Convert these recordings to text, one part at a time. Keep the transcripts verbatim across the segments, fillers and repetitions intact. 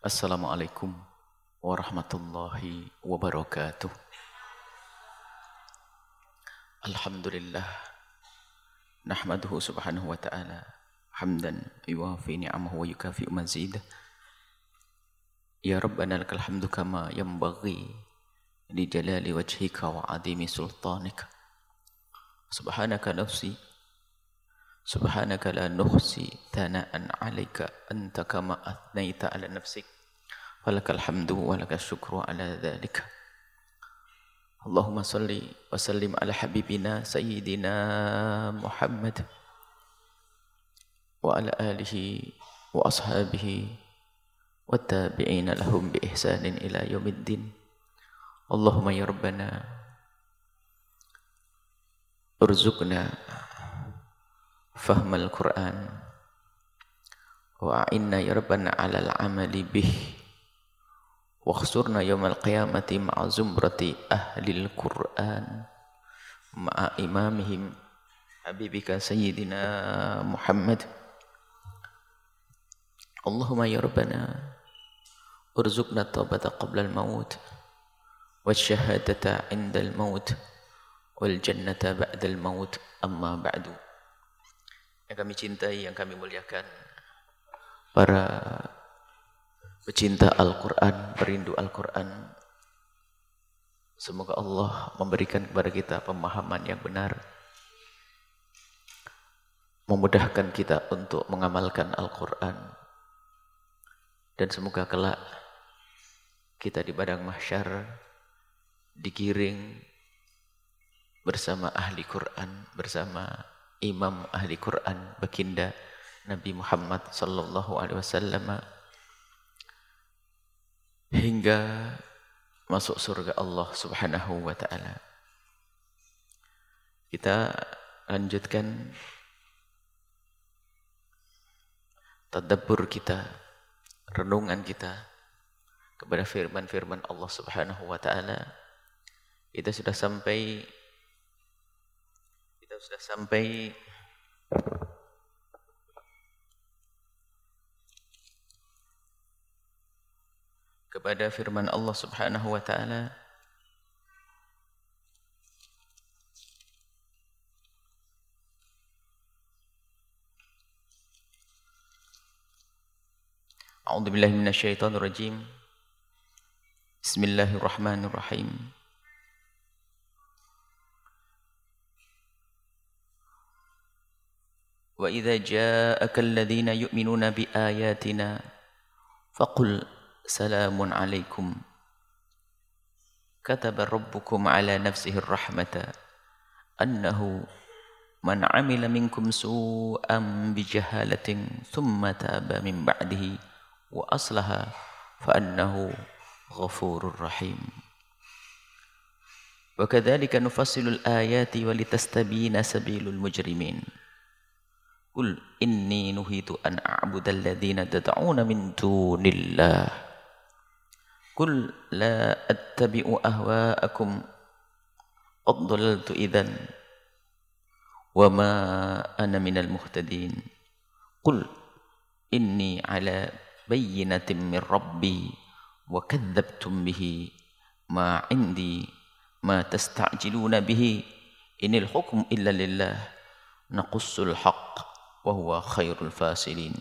Assalamualaikum warahmatullahi wabarakatuh. Alhamdulillah nahmaduhu subhanahu wa ta'ala hamdan yuwafi ni'amahu wa yukafi'u mazidah. Ya Rabbana lakal hamdu kama yanbaghi li jalali wajhika wa adimi sultanika. Subhanaka nafsi Subhanaka la nuhsi thana'an 'alaika anta kama athnaita 'ala nafsik. Walakal hamdu wa lakal syukru 'ala dzalika. Allahumma salli wa sallim ala habibina sayyidina Muhammad wa ala alihi wa ashabihi wa tabi'ina lahum bi ihsanin ila yaumiddin. Allahumma ya Rabbana urzuqna fahmal Qur'an wa a'inna ya Rabbana 'alal 'amali bih wa khsurna yawmal qiyamati ma'a zumrati ahlil Qur'an ma'a imamihim habibika sayyidina Muhammad. Allahumma ya Rabbana urzuqna taubata qabla al-maut wa syahadata 'inda al-maut wal jannata ba'da al-maut. Amma ba'du. Yang kami cintai, yang kami muliakan, para pecinta Al-Quran, perindu Al-Quran, semoga Allah memberikan kepada kita pemahaman yang benar, memudahkan kita untuk mengamalkan Al-Quran, dan semoga kelak kita di padang mahsyar digiring bersama ahli Quran, bersama imam ahli Quran, baginda Nabi Muhammad sallallahu alaihi wasallam, hingga masuk surga Allah subhanahu wa ta'ala. Kita lanjutkan tadabbur kita, renungan kita kepada firman-firman Allah subhanahu wa ta'ala. Kita sudah sampai Kita sudah sampai kepada firman Allah subhanahu wa ta'ala, A'udzu billahi minasyaitonir rajim. Bismillahirrahmanirrahim. Wa idza ja'aka alladhina yu'minuna bi ayatina faqul salamun alaikum kataba rabbukum ala nafsihi rahmata annahu man 'amila minkum su'an bi jahalatin thumma taba min ba'dihi wa aslaha fa annahu ghafurur rahim. Wa kadzalika nufassilul ayati wa litastabina sabilul mujrimin. Qul inni nuhitu an a'budal ladzina tad'una min dunillah. Qul la attabi'u ahwa'akum qad dhalaltu idzan wa ma ana minal muhtadin. Qul inni ala bayyinatin min rabbi wa kadzdzabtum bihi ma 'indi ma tasta'jiluna bihi inil hukmu illa lillah naqussul haqq wa huwa khairul fasilin.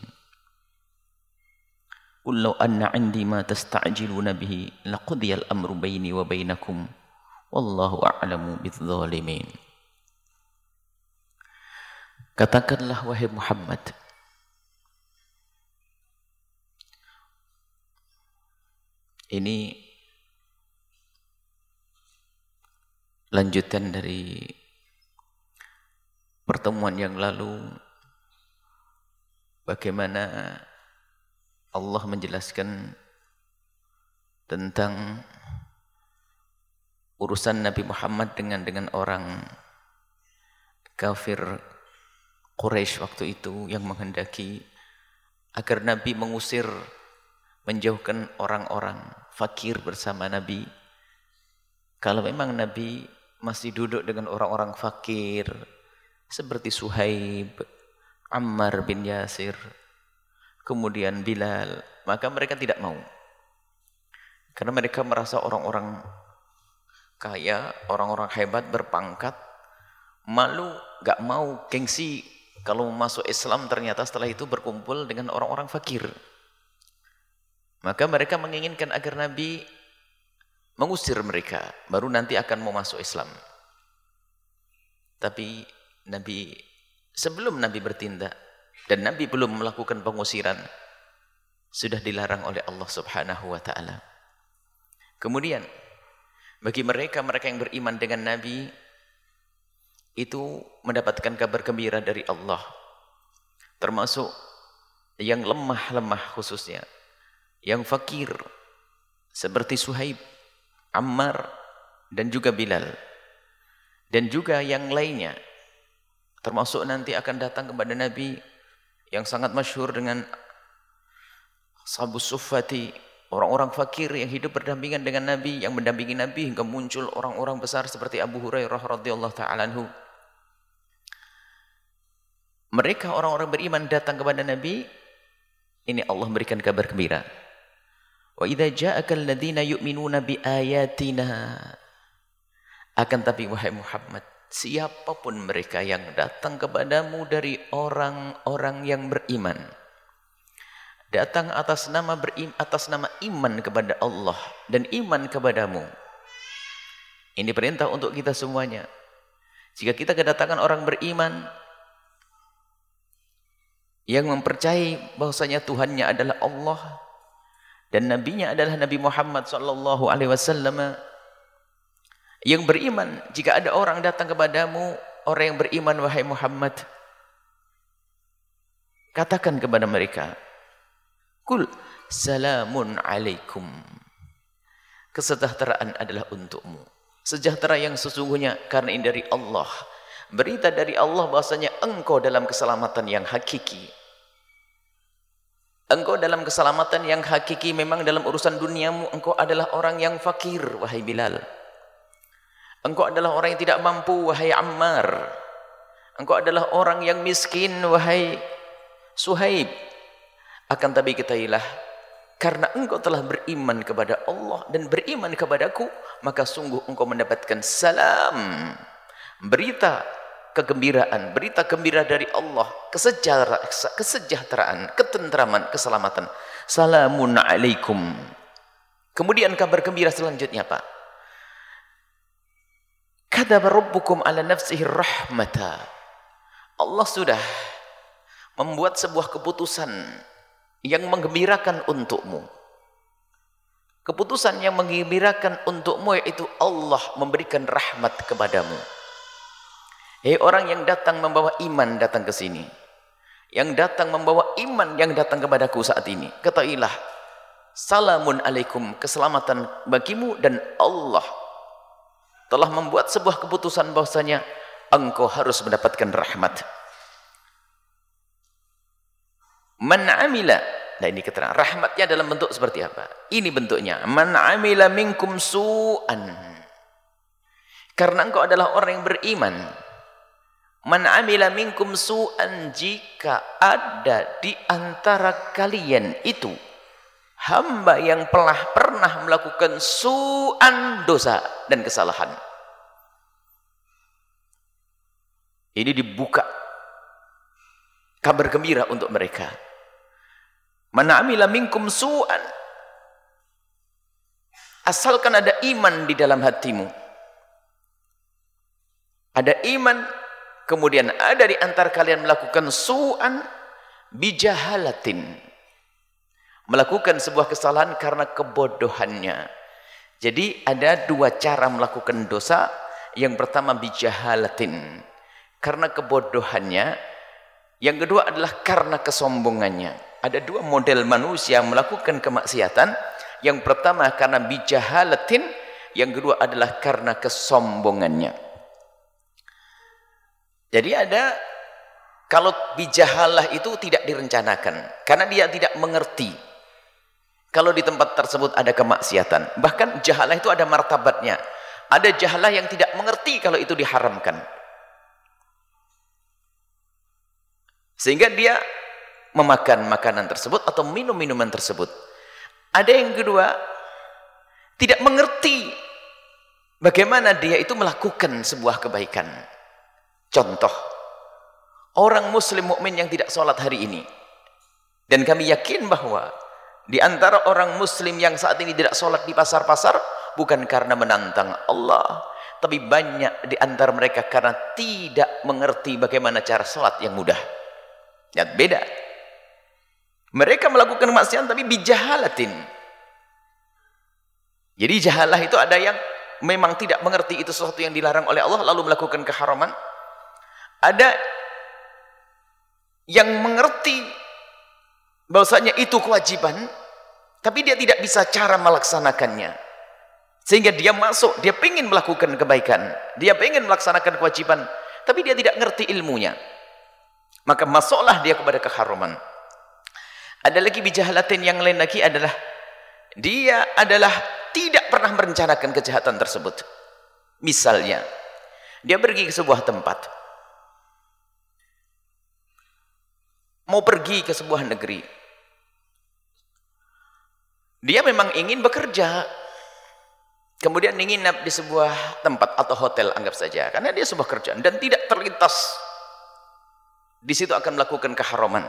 Qul law anna 'indi ma tasta'jiluna bihi laqudiyal amru baini wa bainakum wallahu a'lamu bidzalimin. Katakanlah wahai Muhammad, ini lanjutan dari pertemuan yang lalu, bagaimana Allah menjelaskan tentang urusan Nabi Muhammad dengan dengan orang kafir Quraisy waktu itu yang menghendaki agar Nabi mengusir, menjauhkan orang-orang fakir bersama Nabi. Kalau memang Nabi masih duduk dengan orang-orang fakir seperti Suhaib, Ammar bin Yasir, kemudian Bilal, maka mereka tidak mau. Karena mereka merasa orang-orang kaya, orang-orang hebat, berpangkat, malu, gak mau, gengsi. Kalau masuk Islam ternyata setelah itu berkumpul dengan orang-orang fakir. Maka mereka menginginkan agar Nabi mengusir mereka, baru nanti akan mau masuk Islam. Tapi Nabi, sebelum Nabi bertindak, dan Nabi belum melakukan pengusiran, sudah dilarang oleh Allah Subhanahu wa ta'ala. Kemudian, bagi mereka, mereka yang beriman dengan Nabi, itu mendapatkan kabar gembira dari Allah. Termasuk yang lemah-lemah khususnya, yang fakir, seperti Suhaib, Ammar, dan juga Bilal. Dan juga yang lainnya, termasuk nanti akan datang kepada Nabi, yang sangat masyhur dengan Ashabus Suffati, orang-orang fakir yang hidup berdampingan dengan Nabi, yang mendampingi Nabi hingga muncul orang-orang besar seperti Abu Hurairah radhiyallahu ta'ala anhu. Mereka orang-orang beriman datang kepada Nabi, ini Allah berikan kabar gembira. Wa idza ja'aka alladziina yu'minuuna bi ayatina. Akan tapi wahai Muhammad, siapapun mereka yang datang kepadamu dari orang-orang yang beriman, datang atas nama berim, atas nama iman kepada Allah dan iman kepadamu. Ini perintah untuk kita semuanya. Jika kita kedatangan orang beriman yang mempercayai bahwasanya Tuhannya adalah Allah dan nabinya adalah Nabi Muhammad sallallahu alaihi wasallam, yang beriman, jika ada orang datang kepadamu, orang yang beriman wahai Muhammad, katakan kepada mereka, Kul salamun alaikum. Kesejahteraan adalah untukmu. Sejahtera yang sesungguhnya karena ini dari Allah. Berita dari Allah bahasanya engkau dalam keselamatan yang hakiki. Engkau dalam keselamatan yang hakiki. Memang dalam urusan duniamu engkau adalah orang yang fakir, wahai Bilal. Engkau adalah orang yang tidak mampu, wahai Ammar. Engkau adalah orang yang miskin, wahai Suhaib. Akan tapi ketahuilah, karena engkau telah beriman kepada Allah dan beriman kepadaku, maka sungguh engkau mendapatkan salam, berita kegembiraan, berita gembira dari Allah, kesejahteraan, ketentraman, keselamatan. Salamun alaikum. Kemudian kabar gembira selanjutnya, Pak. Kadzaba rabbukum ala nafsihi rahmata. Allah sudah membuat sebuah keputusan yang menggembirakan untukmu. Keputusan yang menggembirakan untukmu yaitu Allah memberikan rahmat kepadamu. Hei orang yang datang membawa iman datang ke sini. Yang datang membawa iman yang datang kepadaku saat ini. Ketahuilah, salamun alaikum, keselamatan bagimu dan Allah telah membuat sebuah keputusan bahwasanya engkau harus mendapatkan rahmat. Man amila, nah ini keterangan rahmatnya dalam bentuk seperti apa? Ini bentuknya, man amila minkum su'an. Karena engkau adalah orang yang beriman. Man amila minkum su'an, jika ada di antara kalian itu hamba yang pernah pernah melakukan su'an, dosa dan kesalahan. Ini dibuka kabar gembira untuk mereka. Man amila minkum su'an, asalkan ada iman di dalam hatimu, ada iman, kemudian ada di antara kalian melakukan su'an bijahalatin, melakukan sebuah kesalahan karena kebodohannya. Jadi ada dua cara melakukan dosa. Yang pertama bijahalatin, karena kebodohannya. Yang kedua adalah karena kesombongannya. Ada dua model manusia melakukan kemaksiatan. Yang pertama karena bijahalatin, yang kedua adalah karena kesombongannya. Jadi ada, kalau bijahalah itu tidak direncanakan, karena dia tidak mengerti kalau di tempat tersebut ada kemaksiatan. Bahkan jahalah itu ada martabatnya. Ada jahalah yang tidak mengerti kalau itu diharamkan, sehingga dia memakan makanan tersebut atau minum minuman tersebut. Ada yang kedua, tidak mengerti bagaimana dia itu melakukan sebuah kebaikan. Contoh, orang muslim mukmin yang tidak sholat hari ini, dan kami yakin bahwa di antara orang muslim yang saat ini tidak sholat di pasar-pasar bukan karena menantang Allah, tapi banyak di antara mereka karena tidak mengerti bagaimana cara sholat yang mudah. Lihat beda. Mereka melakukan maksiat tapi bijahalatin. Jadi jahalah itu ada yang memang tidak mengerti itu sesuatu yang dilarang oleh Allah lalu melakukan keharaman. Ada yang mengerti bahwasanya itu kewajiban tapi dia tidak bisa cara melaksanakannya. Sehingga dia masuk, dia ingin melakukan kebaikan, dia ingin melaksanakan kewajiban tapi dia tidak ngerti ilmunya. Maka masuklah dia kepada keharaman. Ada lagi bijahalatin yang lain lagi adalah dia adalah tidak pernah merencanakan kejahatan tersebut. Misalnya, dia pergi ke sebuah tempat, mau pergi ke sebuah negeri. Dia memang ingin bekerja, kemudian ingin nginap di sebuah tempat atau hotel, anggap saja, karena dia sebuah kerjaan dan tidak terlintas di situ akan melakukan keharaman.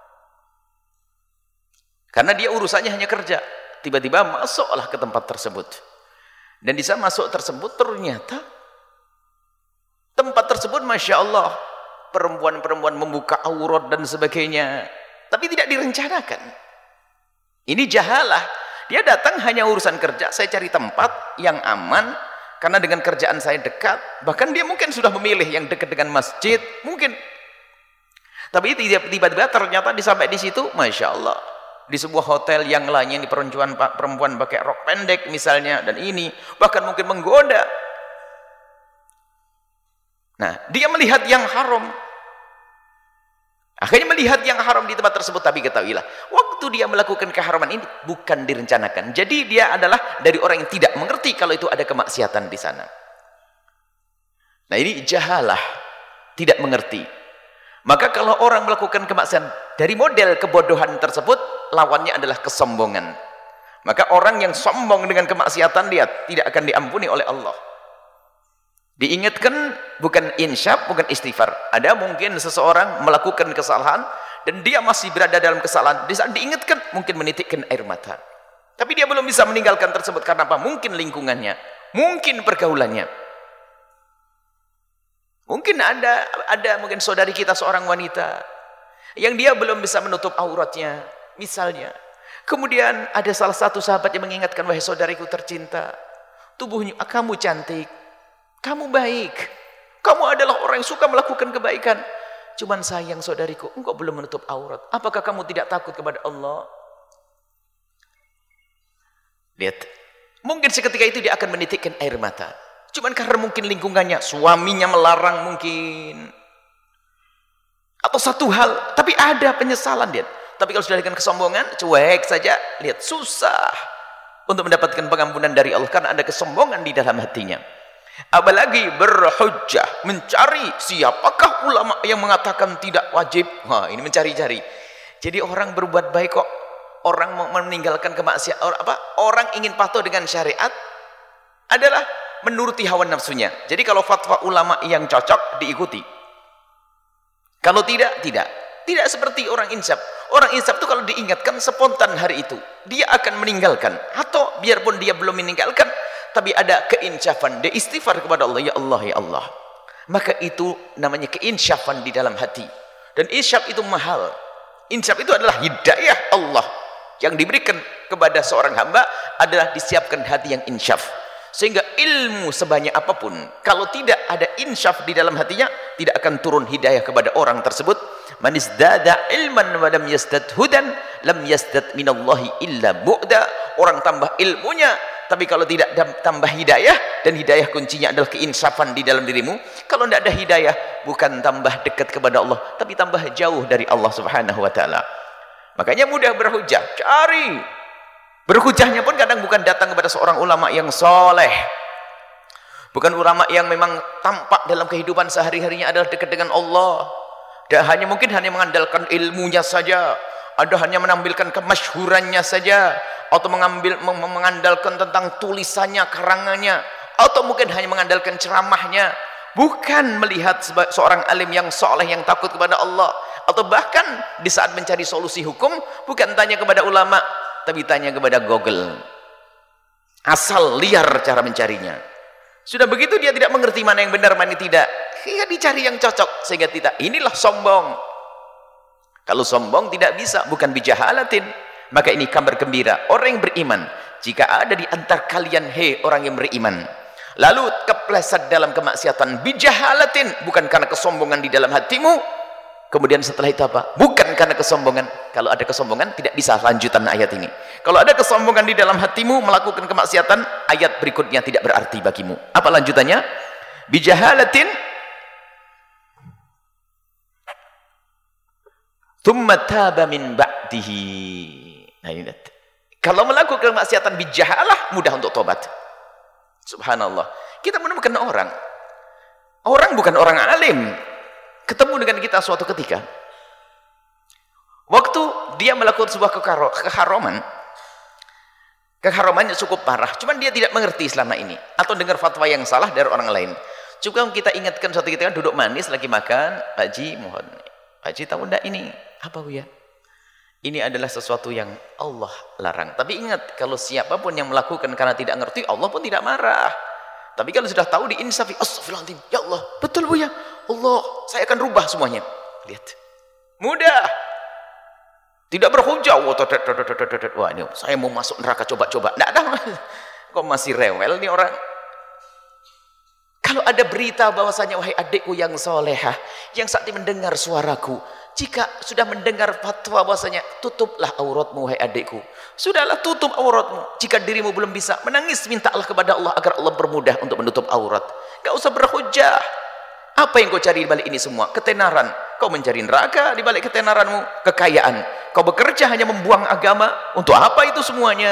Karena dia urusannya hanya kerja, tiba-tiba masuklah ke tempat tersebut. Dan di saat masuk tersebut ternyata tempat tersebut Masya Allah, perempuan-perempuan membuka aurat dan sebagainya, tapi tidak direncanakan. Ini jahalah. Dia datang hanya urusan kerja, saya cari tempat yang aman, karena dengan kerjaan saya dekat, bahkan dia mungkin sudah memilih yang dekat dengan masjid, mungkin. Tapi tiba-tiba ternyata disampai di situ, Masya Allah, di sebuah hotel yang lainnya ini perempuan perempuan pakai rok pendek misalnya, dan ini bahkan mungkin menggoda. Nah, dia melihat yang haram, akhirnya melihat yang haram di tempat tersebut. Tapi ketahuilah, waktu dia melakukan keharaman ini bukan direncanakan. Jadi dia adalah dari orang yang tidak mengerti kalau itu ada kemaksiatan di sana. Nah, ini jahalah, tidak mengerti. Maka kalau orang melakukan kemaksiatan dari model kebodohan tersebut, lawannya adalah kesombongan. Maka orang yang sombong dengan kemaksiatan dia tidak akan diampuni oleh Allah. Diingatkan bukan insyaf, bukan istighfar. Ada mungkin seseorang melakukan kesalahan dan dia masih berada dalam kesalahan. Di saat diingatkan mungkin menitikkan air mata. Tapi dia belum bisa meninggalkan tersebut karena apa? Mungkin lingkungannya, mungkin pergaulannya. Mungkin ada ada mungkin saudari kita seorang wanita yang dia belum bisa menutup auratnya misalnya. Kemudian ada salah satu sahabat yang mengingatkan, wahai saudariku tercinta, tubuhnya kamu cantik, kamu baik, kamu adalah orang yang suka melakukan kebaikan. Cuman sayang saudariku, engkau belum menutup aurat. Apakah kamu tidak takut kepada Allah? Lihat, mungkin seketika itu dia akan menitikkan air mata. Cuman karena mungkin lingkungannya, suaminya melarang mungkin, atau satu hal, tapi ada penyesalan dia. Tapi kalau sudah dengan kesombongan, cuek saja, lihat susah untuk mendapatkan pengampunan dari Allah karena ada kesombongan di dalam hatinya. Apalagi berhujjah, mencari siapakah ulama yang mengatakan tidak wajib. Wah, ini mencari-cari. Jadi orang berbuat baik kok, orang meninggalkan kemaksiatan, apa? Orang ingin patuh dengan syariat adalah menuruti hawa nafsunya. Jadi kalau fatwa ulama yang cocok diikuti, kalau tidak, tidak. Tidak seperti orang insaf. Orang insaf itu kalau diingatkan spontan hari itu dia akan meninggalkan, atau biarpun dia belum meninggalkan tapi ada keinsyafan, dia istighfar kepada Allah, ya Allah ya Allah, maka itu namanya keinsyafan di dalam hati. Dan insyaf itu mahal. Insyaf itu adalah hidayah Allah yang diberikan kepada seorang hamba, adalah disiapkan hati yang insyaf. Sehingga ilmu sebanyak apapun, kalau tidak ada insyaf di dalam hatinya, tidak akan turun hidayah kepada orang tersebut. Man izdada ilman wa lam yazdad hudan lam yazdad minallahi illa bu'da. Orang tambah ilmunya, tapi kalau tidak tambah hidayah, dan hidayah kuncinya adalah keinsyafan di dalam dirimu. Kalau tidak ada hidayah, bukan tambah dekat kepada Allah, tapi tambah jauh dari Allah Subhanahu wa taala. Makanya mudah berhujjah, cari. Berhujahnya pun kadang bukan datang kepada seorang ulama yang soleh, bukan ulama yang memang tampak dalam kehidupan sehari-harinya adalah dekat dengan Allah, Dan hanya mungkin hanya mengandalkan ilmunya saja, ada hanya menampilkan kemasyhurannya saja, atau mengambil mengandalkan tentang tulisannya, karangannya, atau mungkin hanya mengandalkan ceramahnya, bukan melihat seorang alim yang soleh yang takut kepada Allah, atau bahkan di saat mencari solusi hukum bukan tanya kepada ulama, tapi tanya kepada Google. Asal liar cara mencarinya. Sudah begitu dia tidak mengerti mana yang benar, mana yang tidak. Dia dicari yang cocok sehingga tidak. Inilah sombong. Kalau sombong tidak bisa, bukan bijahalatin. Maka ini kabar gembira orang yang beriman. Jika ada di antara kalian, hei orang yang beriman, lalu kepleset dalam kemaksiatan bijahalatin, bukan karena kesombongan di dalam hatimu, kemudian setelah itu apa? Bukan karena kesombongan. Kalau ada kesombongan tidak bisa lanjutan ayat ini. Kalau ada kesombongan di dalam hatimu melakukan kemaksiatan, ayat berikutnya tidak berarti bagimu. Apa lanjutannya? Bijahalatin thumma taba min ba'dihi. Nah, ini kalau melakukan kemaksiatan bijahalah, mudah untuk tobat. Subhanallah. Kita menemukan orang, orang bukan orang alim, ketemu dengan kita suatu ketika, waktu dia melakukan sebuah keharaman, keharamannya cukup parah, cuman dia tidak mengerti selama ini, atau dengar fatwa yang salah dari orang lain. Cukup kita ingatkan suatu ketika duduk manis lagi makan, Pak Ji mohon, Pak Ji tahu enggak ini apa Bu ya? Ini adalah sesuatu yang Allah larang. Tapi ingat, kalau siapapun yang melakukan karena tidak ngerti, Allah pun tidak marah. Tapi kalau sudah tahu diinsafi, astagfirullahaladzim, ya Allah, betul Bu ya, Allah, saya akan rubah semuanya. Lihat, mudah, tidak berhujah. Wah, ini saya mau masuk neraka, coba-coba. Nggak ada, kok masih rewel nih orang. Kalau ada berita bahwasanya, wahai adikku yang solehah, yang saat ini mendengar suaraku, jika sudah mendengar fatwa bahwasanya tutuplah auratmu wahai adikku, sudahlah tutup auratmu. Jika dirimu belum bisa menangis, mintalah kepada Allah agar Allah bermudah untuk menutup aurat. Gak usah berhujah. Apa yang kau cari di balik ini semua? Ketenaran. Kau mencari neraka di balik ketenaranmu, kekayaan. Kau bekerja hanya membuang agama. Untuk apa itu semuanya?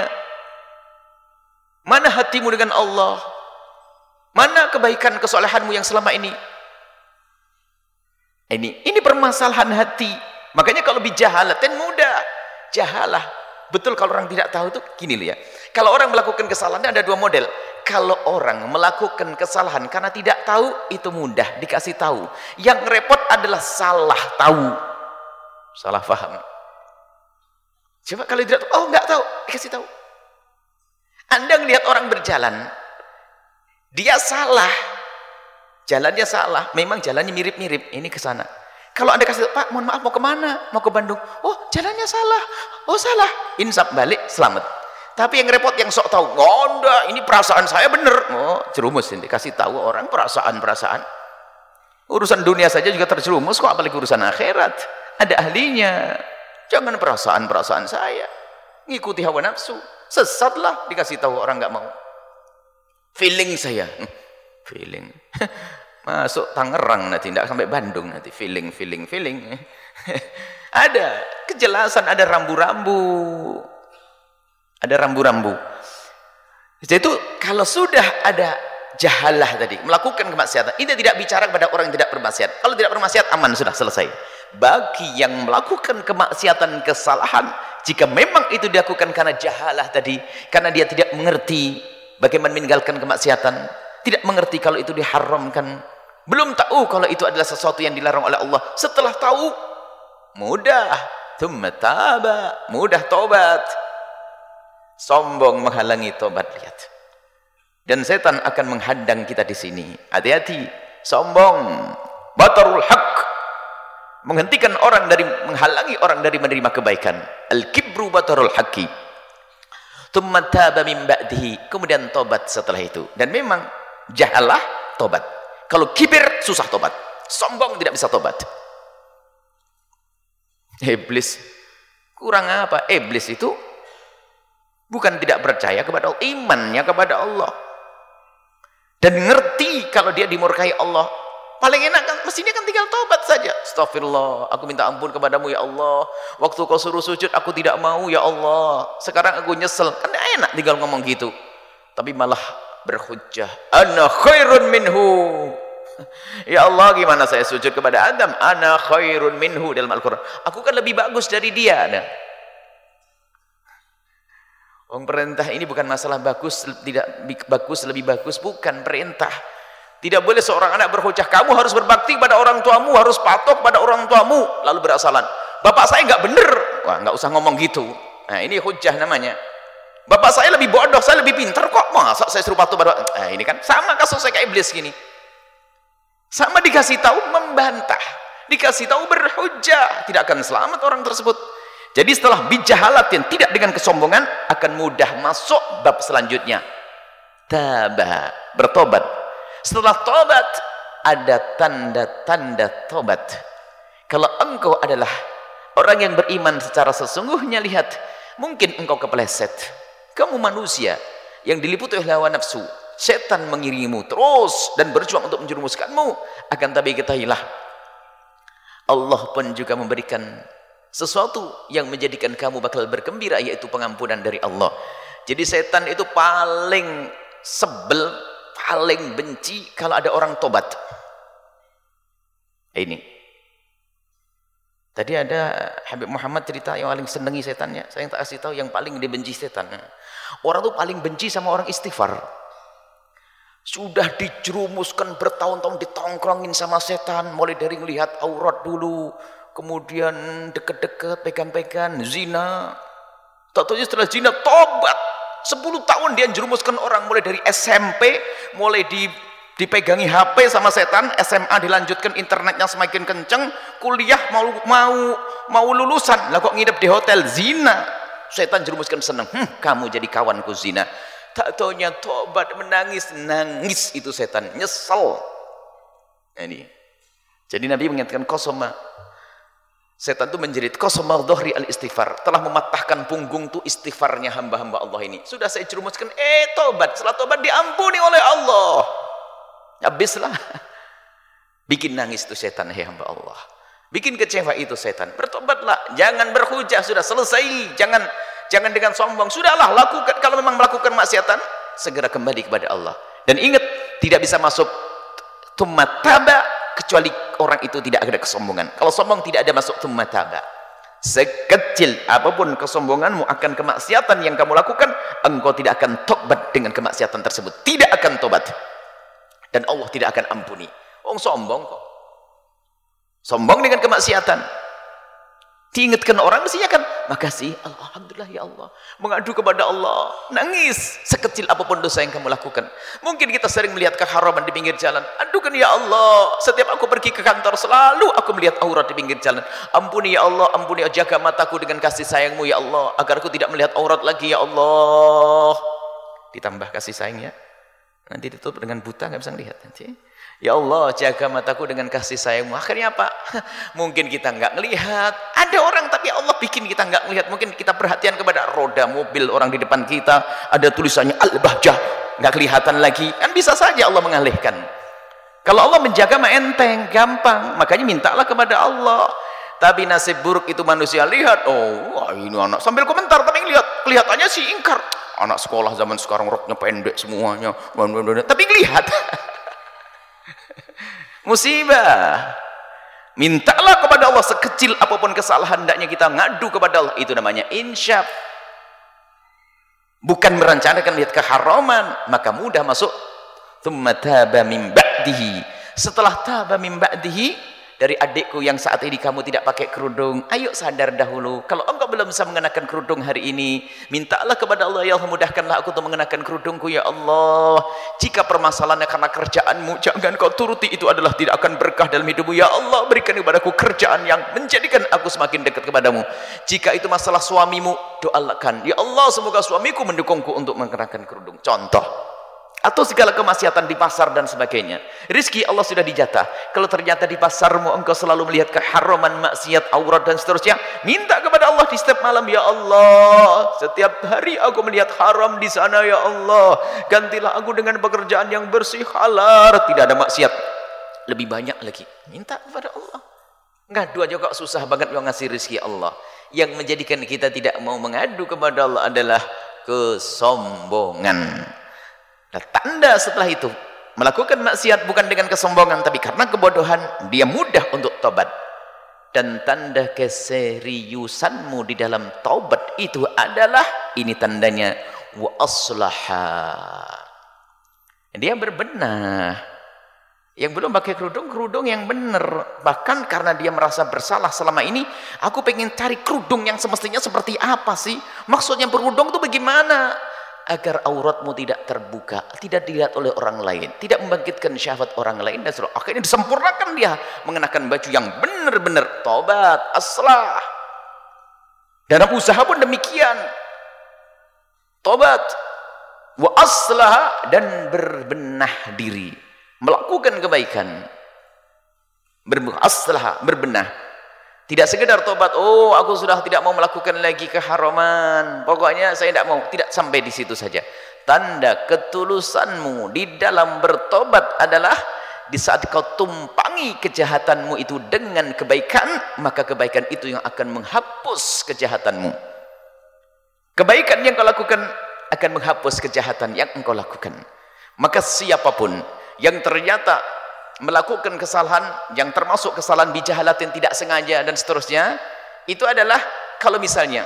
Mana hatimu dengan Allah? Mana kebaikan kesolehanmu yang selama ini? Ini ini permasalahan hati. Makanya kalau bijahalatin mudah. Jahalah. Betul kalau orang tidak tahu itu gini loh ya. Kalau orang melakukan kesalahan ada dua model. Kalau orang melakukan kesalahan karena tidak tahu, itu mudah dikasih tahu. Yang repot adalah salah tahu. Salah paham. Coba kalau tidak tahu, oh enggak tahu, dikasih tahu. Anda melihat orang berjalan, dia salah. Jalannya salah, memang jalannya mirip-mirip, ini ke sana. Kalau Anda kasih, Pak, mohon maaf, mau kemana? Mau ke Bandung. Oh, jalannya salah. Oh, salah. Insaf, balik, selamat. Tapi yang repot, yang sok tahu. Oh, enggak, ini perasaan saya benar. Oh, jerumus ini. Kasih tahu orang perasaan-perasaan. Urusan dunia saja juga terjerumus, kok apalagi urusan akhirat. Ada ahlinya. Jangan perasaan-perasaan saya. Ngikuti hawa nafsu. Sesatlah, dikasih tahu orang nggak mau. Feeling saya. Feeling. Masuk Tangerang nanti, tidak sampai Bandung nanti. Feeling, feeling, feeling. Ada kejelasan, ada rambu-rambu. Ada rambu-rambu. Jadi itu kalau sudah ada jahalah tadi, melakukan kemaksiatan, ini tidak bicara kepada orang yang tidak bermaksiat. Kalau tidak bermaksiat, aman, sudah selesai. Bagi yang melakukan kemaksiatan, kesalahan, jika memang itu dilakukan karena jahalah tadi, karena dia tidak mengerti bagaimana meninggalkan kemaksiatan, tidak mengerti kalau itu diharamkan, belum tahu kalau itu adalah sesuatu yang dilarang oleh Allah. Setelah tahu, mudah, tsumma taba, mudah tobat. Sombong menghalangi tobat, lihat. Dan setan akan menghadang kita di sini. Hati-hati, sombong, batarul haq, menghentikan orang dari, menghalangi orang dari menerima kebaikan. Al-kibru batarul haqqi. Tsumma taba min ba'dihi, kemudian tobat setelah itu. Dan memang jahalah tobat. Kalau kibir susah tobat. Sombong tidak bisa tobat. Iblis kurang apa? Iblis itu bukan tidak percaya kepada Allah, imannya kepada Allah. Dan ngerti kalau dia dimurkai Allah. Paling enak kan, mestinya kan tinggal tobat saja. Astagfirullah, aku minta ampun kepadamu ya Allah. Waktu kau suruh sujud aku tidak mau ya Allah. Sekarang aku nyesel. Kan enak tinggal ngomong gitu. Tapi malah berhujjah, ana khairun minhu. Ya Allah, gimana saya sujud kepada Adam? Ana khairun minhu dalam Al-Quran. Aku kan lebih bagus dari dia. Nah. Oh, perintah ini bukan masalah bagus, tidak bagus, lebih bagus. Bukan perintah. Tidak boleh seorang anak berhujah, kamu harus berbakti pada orang tuamu, harus patuh pada orang tuamu, lalu beralasan, bapak saya nggak bener. Wah, nggak usah ngomong gitu. Nah, ini hujah namanya. Bapak saya lebih bodoh, saya lebih pintar kok. Masa saya suruh patuh pada... Nah, ini kan sama kasus saya kayak iblis gini. Sama dikasih tahu membantah, dikasih tahu berhujah, tidak akan selamat orang tersebut. Jadi setelah bijahalatin, tidak dengan kesombongan, akan mudah masuk bab selanjutnya. Tabah, bertobat. Setelah tobat, ada tanda-tanda tobat. Kalau engkau adalah orang yang beriman secara sesungguhnya, lihat, mungkin engkau kepleset. Kamu manusia yang diliputi oleh hawa nafsu. Setan mengiringimu terus dan berjuang untuk menjerumuskanmu. Akan tapi ketahuilah, Allah pun juga memberikan sesuatu yang menjadikan kamu bakal bergembira, yaitu pengampunan dari Allah. Jadi setan itu paling sebel, paling benci kalau ada orang tobat. Ini tadi ada Habib Muhammad cerita yang paling senangi setannya. Saya yang tak kasih tahu yang paling dibenci setan. Orang tuh paling benci sama orang istighfar. Sudah dijerumuskan bertahun-tahun, ditongkrongin sama setan, mulai dari melihat aurat dulu, kemudian deket-deket, pegang-pegang, zina. Tak tahu setelah zina tobat. sepuluh tahun dia jerumuskan orang, mulai dari S M P, mulai di, dipegangi H P sama setan, S M A dilanjutkan, internetnya semakin kenceng, kuliah mau mau mau lulusan, lah kok nginep di hotel, zina. Setan jerumuskan senang, hm, kamu jadi kawanku zina. Tak taunya tobat, menangis, nangis itu setan, nyesel. Ini. Jadi Nabi mengingatkan kosoma. Setan itu menjerit kosoma dhuhri al-istighfar. Telah mematahkan punggung tuh istighfarnya hamba-hamba Allah ini. Sudah saya jerumuskan, eh tobat. Setelah tobat diampuni oleh Allah. Habislah. Bikin nangis itu setan, hei hamba Allah. Bikin kecewa itu setan. Bertobatlah, jangan berhujah, sudah selesai. Jangan jangan dengan sombong. Sudahlah, lakukan. Kalau memang melakukan maksiatan, segera kembali kepada Allah. Dan ingat, tidak bisa masuk tumataba kecuali orang itu tidak ada kesombongan. Kalau sombong tidak ada masuk tumataba. Sekecil apapun kesombonganmu akan kemaksiatan yang kamu lakukan, engkau tidak akan tobat dengan kemaksiatan tersebut. Tidak akan tobat. Dan Allah tidak akan ampuni. Orang sombong kok. Sombong dengan kemaksiatan. Diingatkan orang mestinya kan, makasih, alhamdulillah ya Allah. Mengadu kepada Allah, nangis. Sekecil apapun dosa yang kamu lakukan. Mungkin kita sering melihat keharaman di pinggir jalan. Adukan ya Allah, setiap aku pergi ke kantor selalu aku melihat aurat di pinggir jalan. Ampuni ya Allah, ampuni, jaga mataku dengan kasih sayangmu ya Allah, agar aku tidak melihat aurat lagi ya Allah. Ditambah kasih sayangnya, nanti ditutup dengan buta, nggak bisa melihat nanti. Ya Allah, jaga mataku dengan kasih sayangmu. Akhirnya apa? Mungkin kita nggak ngelihat. Ada orang tapi Allah bikin kita nggak ngelihat. Mungkin kita perhatian kepada roda mobil orang di depan kita, ada tulisannya Al-Bahjah, nggak kelihatan lagi. Kan bisa saja Allah mengalihkan. Kalau Allah menjaga mah enteng, gampang. Makanya mintalah kepada Allah. Tapi nasib buruk itu manusia lihat, oh wah, ini anak, sambil komentar tapi lihat, kelihatannya sih ingkar. Anak sekolah zaman sekarang roknya pendek semuanya. Tapi lihat. Musibah. Mintalah kepada Allah, sekecil apapun kesalahan hendaknya kita ngadu kepada Allah. Itu namanya insyaf. Bukan merencanakan lihat keharaman, maka mudah masuk. Tsumma taba min ba'dihi. Setelah taba min ba'dihi, dari adikku yang saat ini kamu tidak pakai kerudung, ayo sadar dahulu. Kalau engkau belum bisa mengenakan kerudung hari ini, mintalah kepada Allah, ya Allah, mudahkanlah aku untuk mengenakan kerudungku ya Allah. Jika permasalahannya karena kerjaanmu, jangan kau turuti, itu adalah tidak akan berkah dalam hidupmu. Ya Allah, berikan kepadaku kerjaan yang menjadikan aku semakin dekat kepadamu. Jika itu masalah suamimu, doakan, ya Allah, semoga suamiku mendukungku untuk mengenakan kerudung. Contoh. Atau segala kemaksiatan di pasar dan sebagainya. Rizki Allah sudah dijatah. Kalau ternyata di pasarmu engkau selalu melihat keharaman, maksiat, aurat dan seterusnya, minta kepada Allah di setiap malam, ya Allah, setiap hari aku melihat haram di sana ya Allah, gantilah aku dengan pekerjaan yang bersih, halal, tidak ada maksiat. Lebih banyak lagi minta kepada Allah. Ngadu aja kok susah banget mau ngasih rizki Allah. Yang menjadikan kita tidak mau mengadu kepada Allah adalah kesombongan. Nah, tanda setelah itu, melakukan maksiat bukan dengan kesombongan tapi karena kebodohan, dia mudah untuk tobat. Dan tanda keseriusanmu di dalam taubat itu adalah, ini tandanya, wa aslaha, dia berbenah. Yang belum pakai kerudung, kerudung yang benar. Bahkan karena dia merasa bersalah selama ini, aku pengen cari kerudung yang semestinya seperti apa sih? Maksudnya berkerudung itu bagaimana? Agar auratmu tidak terbuka, tidak dilihat oleh orang lain, tidak membangkitkan syahwat orang lain, dan seluruh. Akhirnya disempurnakan dia mengenakan baju yang benar-benar tobat, aslah. Dalam usaha pun demikian. Tobat, wa aslah, dan berbenah diri, melakukan kebaikan, berbenah, aslah, berbenah. Tidak sekedar tobat, oh aku sudah tidak mau melakukan lagi keharaman, pokoknya saya tidak mau, tidak sampai di situ saja. Tanda ketulusanmu di dalam bertobat adalah di saat kau tumpangi kejahatanmu itu dengan kebaikan, maka kebaikan itu yang akan menghapus kejahatanmu. Kebaikan yang kau lakukan akan menghapus kejahatan yang engkau lakukan. Maka siapapun yang ternyata melakukan kesalahan yang termasuk kesalahan bijahalatin, tidak sengaja dan seterusnya, itu adalah kalau misalnya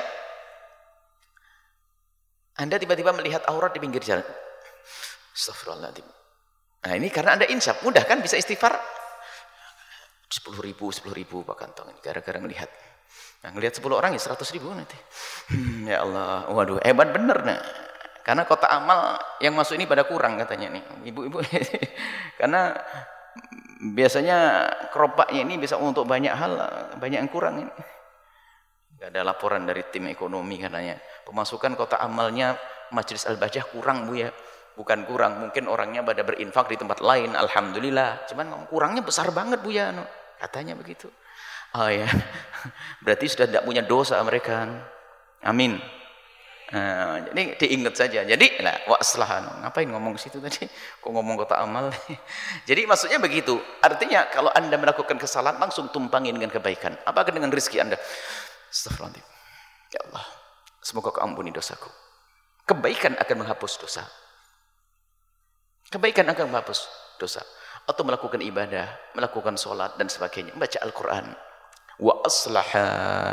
Anda tiba-tiba melihat aurat di pinggir jalan, astagfirullahaladzim. Nah ini karena Anda insaf, mudah kan bisa istighfar, sepuluh ribu, sepuluh ribu Pak Kantong, gara-gara melihat. Nah ngelihat sepuluh orang ya seratus ribu nanti. Hmm, ya Allah, waduh hebat bener nah. Karena kotak amal yang masuk ini pada kurang katanya nih ibu-ibu. Karena biasanya keropaknya ini bisa untuk banyak hal, banyak yang kurang ini. Gak ada laporan dari tim ekonomi katanya pemasukan kotak amalnya Majelis Al-Bahjah kurang Bu ya. Bukan kurang, mungkin orangnya pada berinfak di tempat lain, alhamdulillah. Cuman kurangnya besar banget Bu ya, katanya begitu. Oh ya, berarti sudah tidak punya dosa mereka. Amin. Nah, jadi diingat saja. Jadi lah, wa aslahan. Ngapain ngomong ke situ tadi? Kok ngomong kotak amal? Jadi maksudnya begitu. Artinya kalau Anda melakukan kesalahan langsung tumpangi dengan kebaikan. Apakah dengan rezeki Anda? Astagfirullahaladzim. Ya Allah, semoga Kau ampuni dosaku. Kebaikan akan menghapus dosa. Kebaikan akan menghapus dosa. Atau melakukan ibadah, melakukan sholat dan sebagainya, membaca Al-Quran. Wa aslaha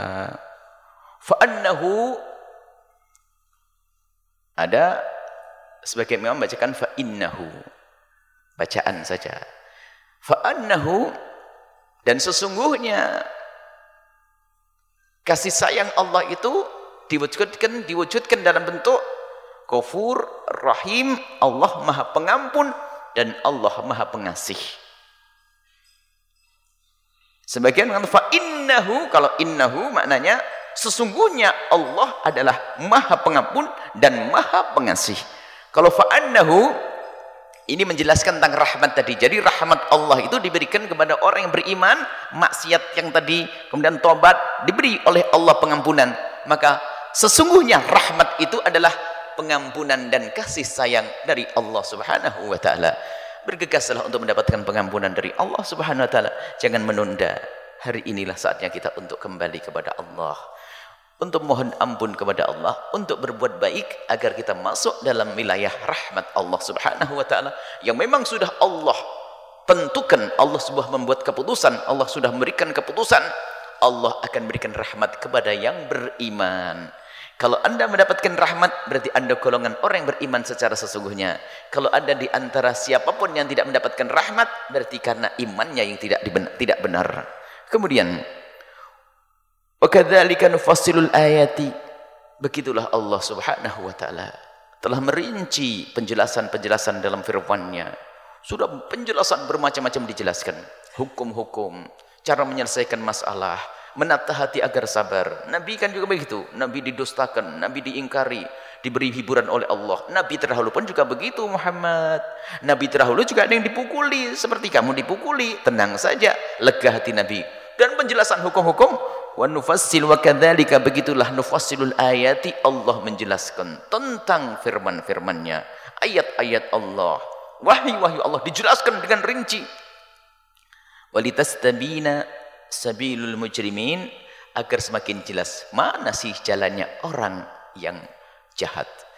fa'annahu, ada sebagai imam bacakan fa'innahu, bacaan saja. Fa'annahu, dan sesungguhnya kasih sayang Allah itu diwujudkan diwujudkan dalam bentuk Ghafur Rahim, Allah Maha Pengampun dan Allah Maha Pengasih. Sebagian mengatakan fa innahu, kalau innahu maknanya sesungguhnya Allah adalah Maha Pengampun dan Maha Pengasih. Kalau fa annahu ini menjelaskan tentang rahmat tadi. Jadi rahmat Allah itu diberikan kepada orang yang beriman, maksiat yang tadi kemudian tobat, diberi oleh Allah pengampunan. Maka sesungguhnya rahmat itu adalah pengampunan dan kasih sayang dari Allah Subhanahu wa taala. Bergegaslah untuk mendapatkan pengampunan dari Allah Subhanahu wa taala. Jangan menunda. Hari inilah saatnya kita untuk kembali kepada Allah, untuk mohon ampun kepada Allah, untuk berbuat baik agar kita masuk dalam wilayah rahmat Allah Subhanahu wa taala yang memang sudah Allah tentukan. Allah sudah membuat keputusan, Allah sudah memberikan keputusan, Allah akan berikan rahmat kepada yang beriman. Kalau Anda mendapatkan rahmat, berarti Anda golongan orang yang beriman secara sesungguhnya. Kalau ada di antara siapapun yang tidak mendapatkan rahmat, berarti karena imannya yang tidak tidak benar. Kemudian wa kadzalika nufassilul ayati, begitulah Allah Subhanahu wa taala telah merinci penjelasan-penjelasan dalam firman-Nya. Sudah penjelasan bermacam-macam dijelaskan, hukum-hukum, cara menyelesaikan masalah, menatah hati agar sabar. Nabi kan juga begitu, Nabi didustakan, Nabi diingkari, diberi hiburan oleh Allah. Nabi terdahulu pun juga begitu, Muhammad. Nabi terdahulu juga ada yang dipukuli seperti kamu dipukuli, tenang saja, lega hati Nabi. Dan penjelasan hukum-hukum, wa nufassil wa kadzalika, begitulah nufassilul ayati, Allah menjelaskan tentang firman-firman-Nya, ayat-ayat Allah, wahyu-wahyu Allah dijelaskan dengan rinci. Walitastabina sabilul mujrimin, agar semakin jelas mana sih jalannya orang yang jahat.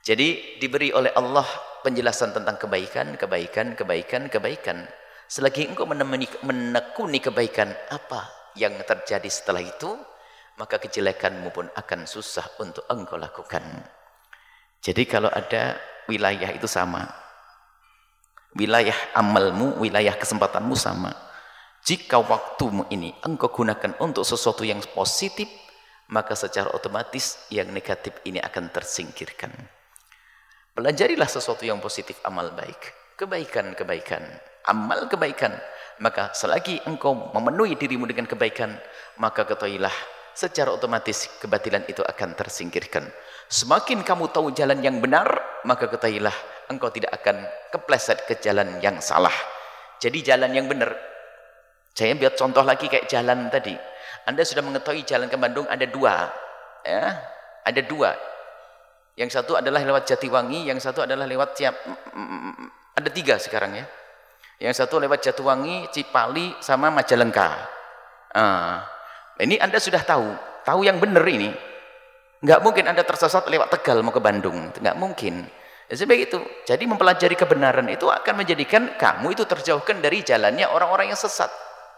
Jadi diberi oleh Allah penjelasan tentang kebaikan, kebaikan, kebaikan, kebaikan. Selagi engkau menemani, menekuni kebaikan, apa yang terjadi setelah itu, maka kejelekanmu pun akan susah untuk engkau lakukan. Jadi kalau ada wilayah itu sama. Wilayah amalmu, wilayah kesempatanmu sama. Jika waktumu ini engkau gunakan untuk sesuatu yang positif, maka secara otomatis yang negatif ini akan tersingkirkan. Pelajarilah sesuatu yang positif, amal baik, kebaikan-kebaikan, amal kebaikan. Maka selagi engkau memenuhi dirimu dengan kebaikan, maka ketahuilah secara otomatis kebatilan itu akan tersingkirkan. Semakin kamu tahu jalan yang benar, maka ketahuilah engkau tidak akan kepleset ke jalan yang salah. Jadi jalan yang benar. Saya buat contoh lagi kayak jalan tadi. Anda sudah mengetahui jalan ke Bandung ada dua, ya, ada dua. Yang satu adalah lewat Jatiwangi, yang satu adalah lewat Ciap. Ada tiga sekarang ya. Yang satu lewat Jatiwangi, Cipali, sama Majalengka. Ah, ini Anda sudah tahu, tahu yang benar ini. Nggak mungkin Anda tersesat lewat Tegal mau ke Bandung, nggak mungkin. Ya, seperti itu. Jadi mempelajari kebenaran itu akan menjadikan kamu itu terjauhkan dari jalannya orang-orang yang sesat.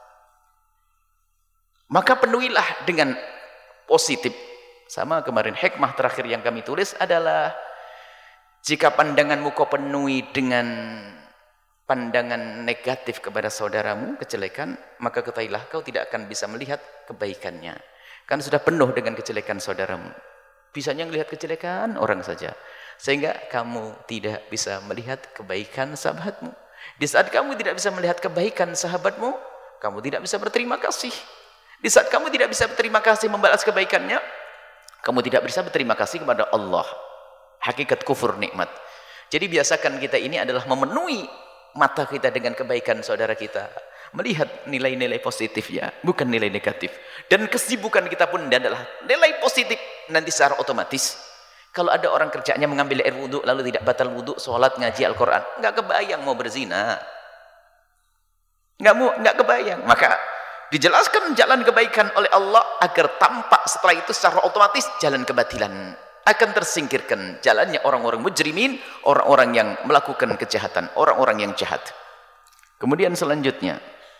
Maka penuhilah dengan positif. Sama kemarin hikmah terakhir yang kami tulis adalah jika pandanganmu kau penuhi dengan pandangan negatif kepada saudaramu, kejelekan, maka ketahuilah kau tidak akan bisa melihat kebaikannya. Kan sudah penuh dengan kejelekan saudaramu. Bisanya melihat kejelekan orang saja. Sehingga kamu tidak bisa melihat kebaikan sahabatmu. Di saat kamu tidak bisa melihat kebaikan sahabatmu, kamu tidak bisa berterima kasih. Di saat kamu tidak bisa berterima kasih membalas kebaikannya, kamu tidak bisa berterima kasih kepada Allah. Hakikat kufur nikmat. Jadi biasakan kita ini adalah memenuhi mata kita dengan kebaikan saudara kita. Melihat nilai-nilai positifnya, bukan nilai negatif. Dan kesibukan kita pun adalah nilai positif. Nanti secara otomatis, kalau ada orang kerjanya mengambil air wudhu, lalu tidak batal wudhu, sholat, ngaji Al-Quran, nggak kebayang mau berzina. Nggak mau, nggak kebayang. Maka dijelaskan jalan kebaikan oleh Allah agar tampak setelah itu secara otomatis jalan kebatilan akan tersingkirkan. Jalannya orang-orang mujrimin, orang-orang yang melakukan kejahatan, orang-orang yang jahat. Kemudian selanjutnya,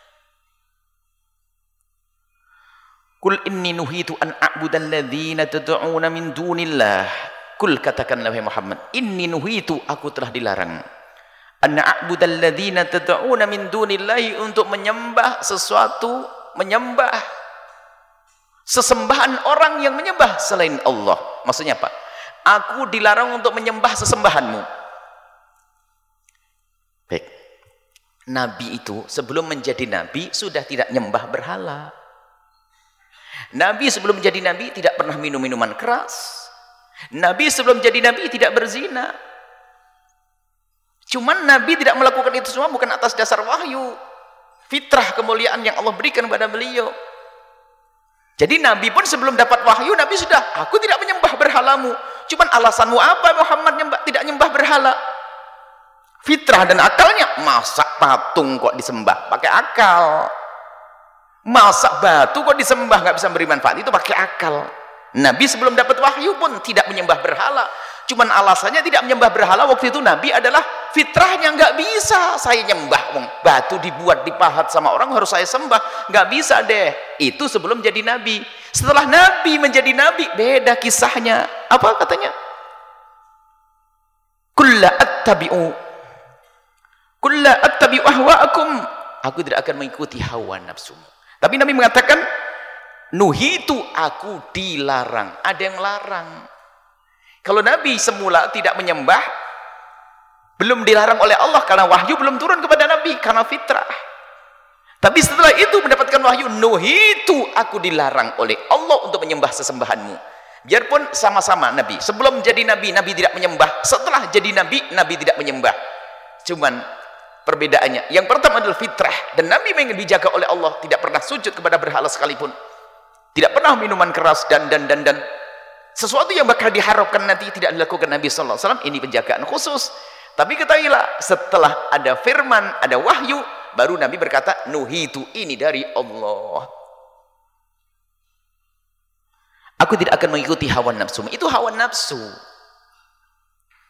Kul inni nuhitu an a'budal ladzina tad'una min dunillah. Kul, katakanlah wahai Muhammad, inni nuhitu, aku telah dilarang, an a'budal ladzina tad'una min dunillahi, untuk menyembah sesuatu, menyembah sesembahan orang yang menyembah selain Allah. Maksudnya apa? Aku dilarang untuk menyembah sesembahanmu. Baik. Nabi itu sebelum menjadi nabi sudah tidak nyembah berhala. Nabi sebelum menjadi nabi tidak pernah minum minuman keras. Nabi sebelum jadi nabi tidak berzina. Cuman Nabi tidak melakukan itu semua bukan atas dasar wahyu, fitrah kemuliaan yang Allah berikan kepada beliau. Jadi Nabi pun sebelum dapat wahyu, Nabi sudah, aku tidak menyembah berhalamu. Cuman alasanmu apa Muhammad nyembah, tidak nyembah berhala? Fitrah dan akalnya, masa patung kok disembah? Pakai akal. Masa batu kok disembah nggak bisa memberi manfaat? Itu pakai akal. Nabi sebelum dapat wahyu pun tidak menyembah berhala. Cuman alasannya tidak menyembah berhala waktu itu Nabi adalah fitrahnya nggak bisa saya nyembah. Batu dibuat dipahat sama orang harus saya sembah, nggak bisa deh. Itu sebelum jadi Nabi. Setelah Nabi menjadi Nabi beda kisahnya. Apa katanya? Kulla attabi'u Kulla attabi'u ahwa'akum. Aku tidak akan mengikuti hawa nafsumu. Tapi Nabi mengatakan nuhitu, aku dilarang. Ada yang larang. Kalau Nabi semula tidak menyembah, belum dilarang oleh Allah karena wahyu belum turun kepada Nabi, karena fitrah. Tapi setelah itu mendapatkan wahyu, nuhitu, aku dilarang oleh Allah untuk menyembah sesembahanmu. Biarpun sama-sama Nabi. Sebelum jadi Nabi, Nabi tidak menyembah. Setelah jadi Nabi, Nabi tidak menyembah. Cuman perbedaannya, yang pertama adalah fitrah. Dan Nabi ingin dijaga oleh Allah, tidak pernah sujud kepada berhala sekalipun. Tidak pernah minuman keras dan dan dan dan sesuatu yang bakal diharapkan nanti tidak dilakukan Nabi sallallahu alaihi wasallam. Ini penjagaan khusus. Tapi ketahuilah, setelah ada firman, ada wahyu, baru Nabi berkata nuhitu, ini dari Allah. Aku tidak akan mengikuti hawa nafsu. Itu hawa nafsu.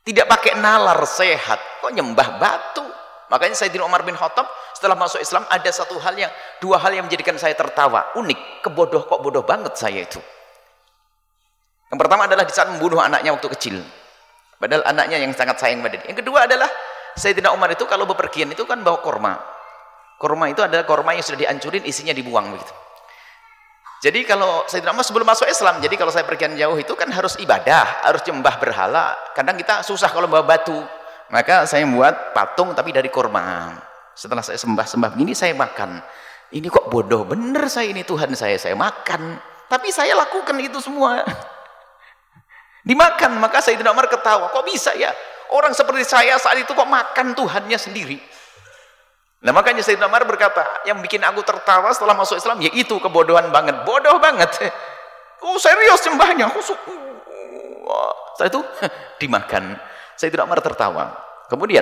Tidak pakai nalar, sehat. Kok nyembah batu? Makanya Sayyidina Umar bin Khattab setelah masuk Islam ada satu hal yang, dua hal yang menjadikan saya tertawa. Unik, kebodoh kok bodoh banget saya itu. Yang pertama adalah di saat membunuh anaknya waktu kecil. Padahal anaknya yang sangat sayang pada dia. Yang kedua adalah Sayyidina Umar itu kalau bepergian itu kan bawa korma. Korma itu adalah korma yang sudah dihancurin, isinya dibuang begitu. Jadi kalau Sayyidina Umar sebelum masuk Islam, jadi kalau saya pergian jauh itu kan harus ibadah, harus nyembah berhala. Kadang kita susah kalau bawa batu. Maka saya membuat patung tapi dari korma. Setelah saya sembah-sembah begini saya makan. Ini kok bodoh bener saya ini, Tuhan saya, saya makan. Tapi saya lakukan itu semua. Dimakan, maka Sayyidina Umar ketawa. Kok bisa ya? Orang seperti saya saat itu kok makan Tuhannya sendiri. Nah makanya Sayyidina Umar berkata, yang bikin aku tertawa setelah masuk Islam, ya itu kebodohan banget. Bodoh banget. Oh serius sembahnya. Oh, setelah itu dimakan. Sayyidina Umar tertawa. Kemudian,